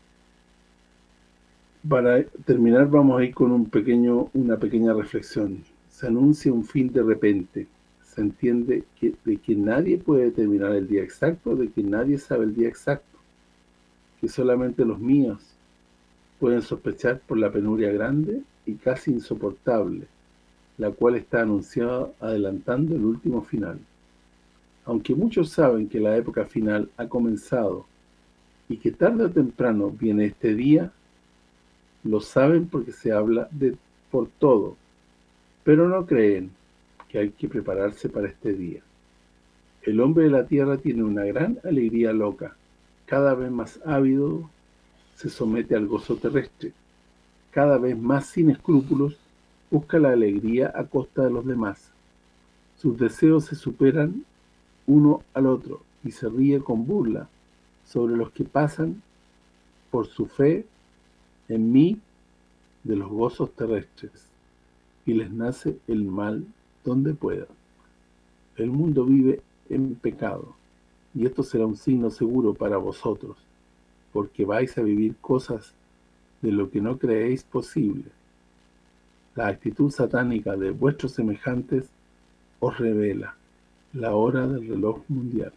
para terminar, vamos a ir con un pequeño, una pequeña reflexión. Se anuncia un fin de repente. Se entiende que, de que nadie puede determinar el día exacto, de que nadie sabe el día exacto, que solamente los míos pueden sospechar por la penuria grande y casi insoportable, la cual está anunciada adelantando el último final. Aunque muchos saben que la época final ha comenzado y que tarde o temprano viene este día, lo saben porque se habla de por todo, pero no creen que hay que prepararse para este día. El hombre de la tierra tiene una gran alegría loca, cada vez más ávido se somete al gozo terrestre, cada vez más sin escrúpulos busca la alegría a costa de los demás. Sus deseos se superan uno al otro y se ríe con burla sobre los que pasan por su fe en mí de los gozos terrestres, y les nace el mal donde pueda. El mundo vive en pecado, y esto será un signo seguro para vosotros, porque vais a vivir cosas de lo que no creéis posible. La actitud satánica de vuestros semejantes os revela la hora del reloj mundial.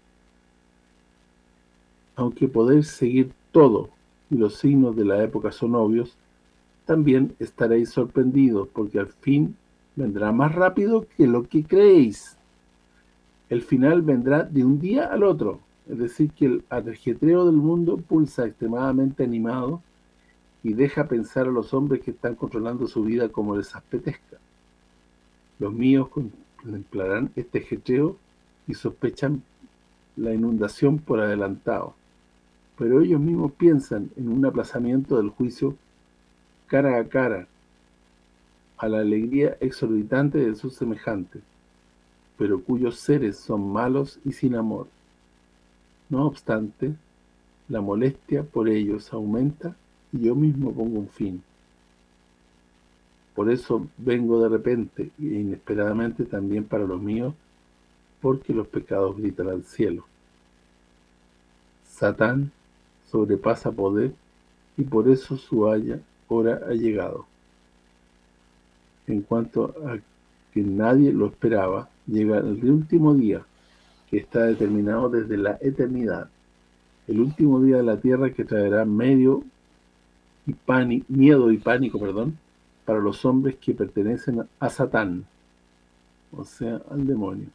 Aunque podéis seguir todo y los signos de la época son obvios, también estaréis sorprendidos, porque al fin vendrá más rápido que lo que creéis. El final vendrá de un día al otro, es decir, que el ajetreo del mundo pulsa extremadamente animado y deja pensar a los hombres que están controlando su vida como les apetezca. Los míos contemplarán este ajetreo y sospechan la inundación por adelantado, pero ellos mismos piensan en un aplazamiento del juicio cara a cara, a la alegría exorbitante de sus semejantes. pero cuyos seres son malos y sin amor. No obstante, la molestia por ellos aumenta y yo mismo pongo un fin. Por eso vengo de repente e inesperadamente también para los míos, porque los pecados gritan al cielo. Satán sobrepasa poder y por eso su haya, hora ha llegado. En cuanto a que nadie lo esperaba, llega el último día, que está determinado desde la eternidad, el último día de la tierra que traerá medio y pánico, miedo y pánico, perdón, para los hombres que pertenecen a Satán, o sea, al demonio,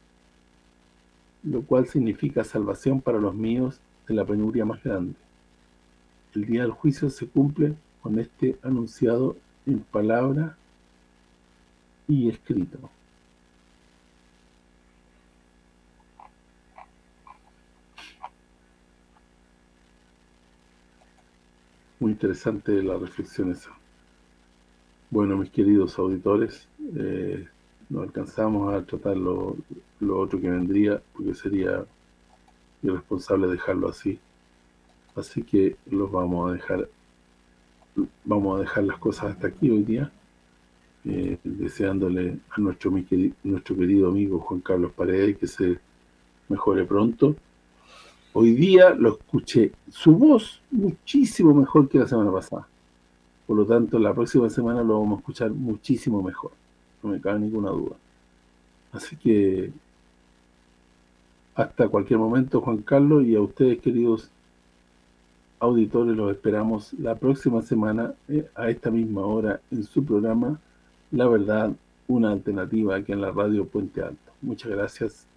lo cual significa salvación para los míos de la penuria más grande. El día del juicio se cumple con este anunciado en palabra y escrito. Muy interesante la reflexión esa. Bueno, mis queridos auditores, eh, no alcanzamos a tratar lo, lo otro que vendría, porque sería irresponsable dejarlo así. Así que los vamos a dejar, vamos a dejar las cosas hasta aquí hoy día, eh, deseándole a nuestro, mi querido, nuestro querido amigo Juan Carlos Paredes que se mejore pronto. Hoy día lo escuché, su voz muchísimo mejor que la semana pasada. Por lo tanto, la próxima semana lo vamos a escuchar muchísimo mejor. No me cabe ninguna duda. Así que hasta cualquier momento, Juan Carlos, y a ustedes, queridos auditores, los esperamos la próxima semana eh, a esta misma hora en su programa La Verdad, una alternativa, aquí en la radio Puente Alto. Muchas gracias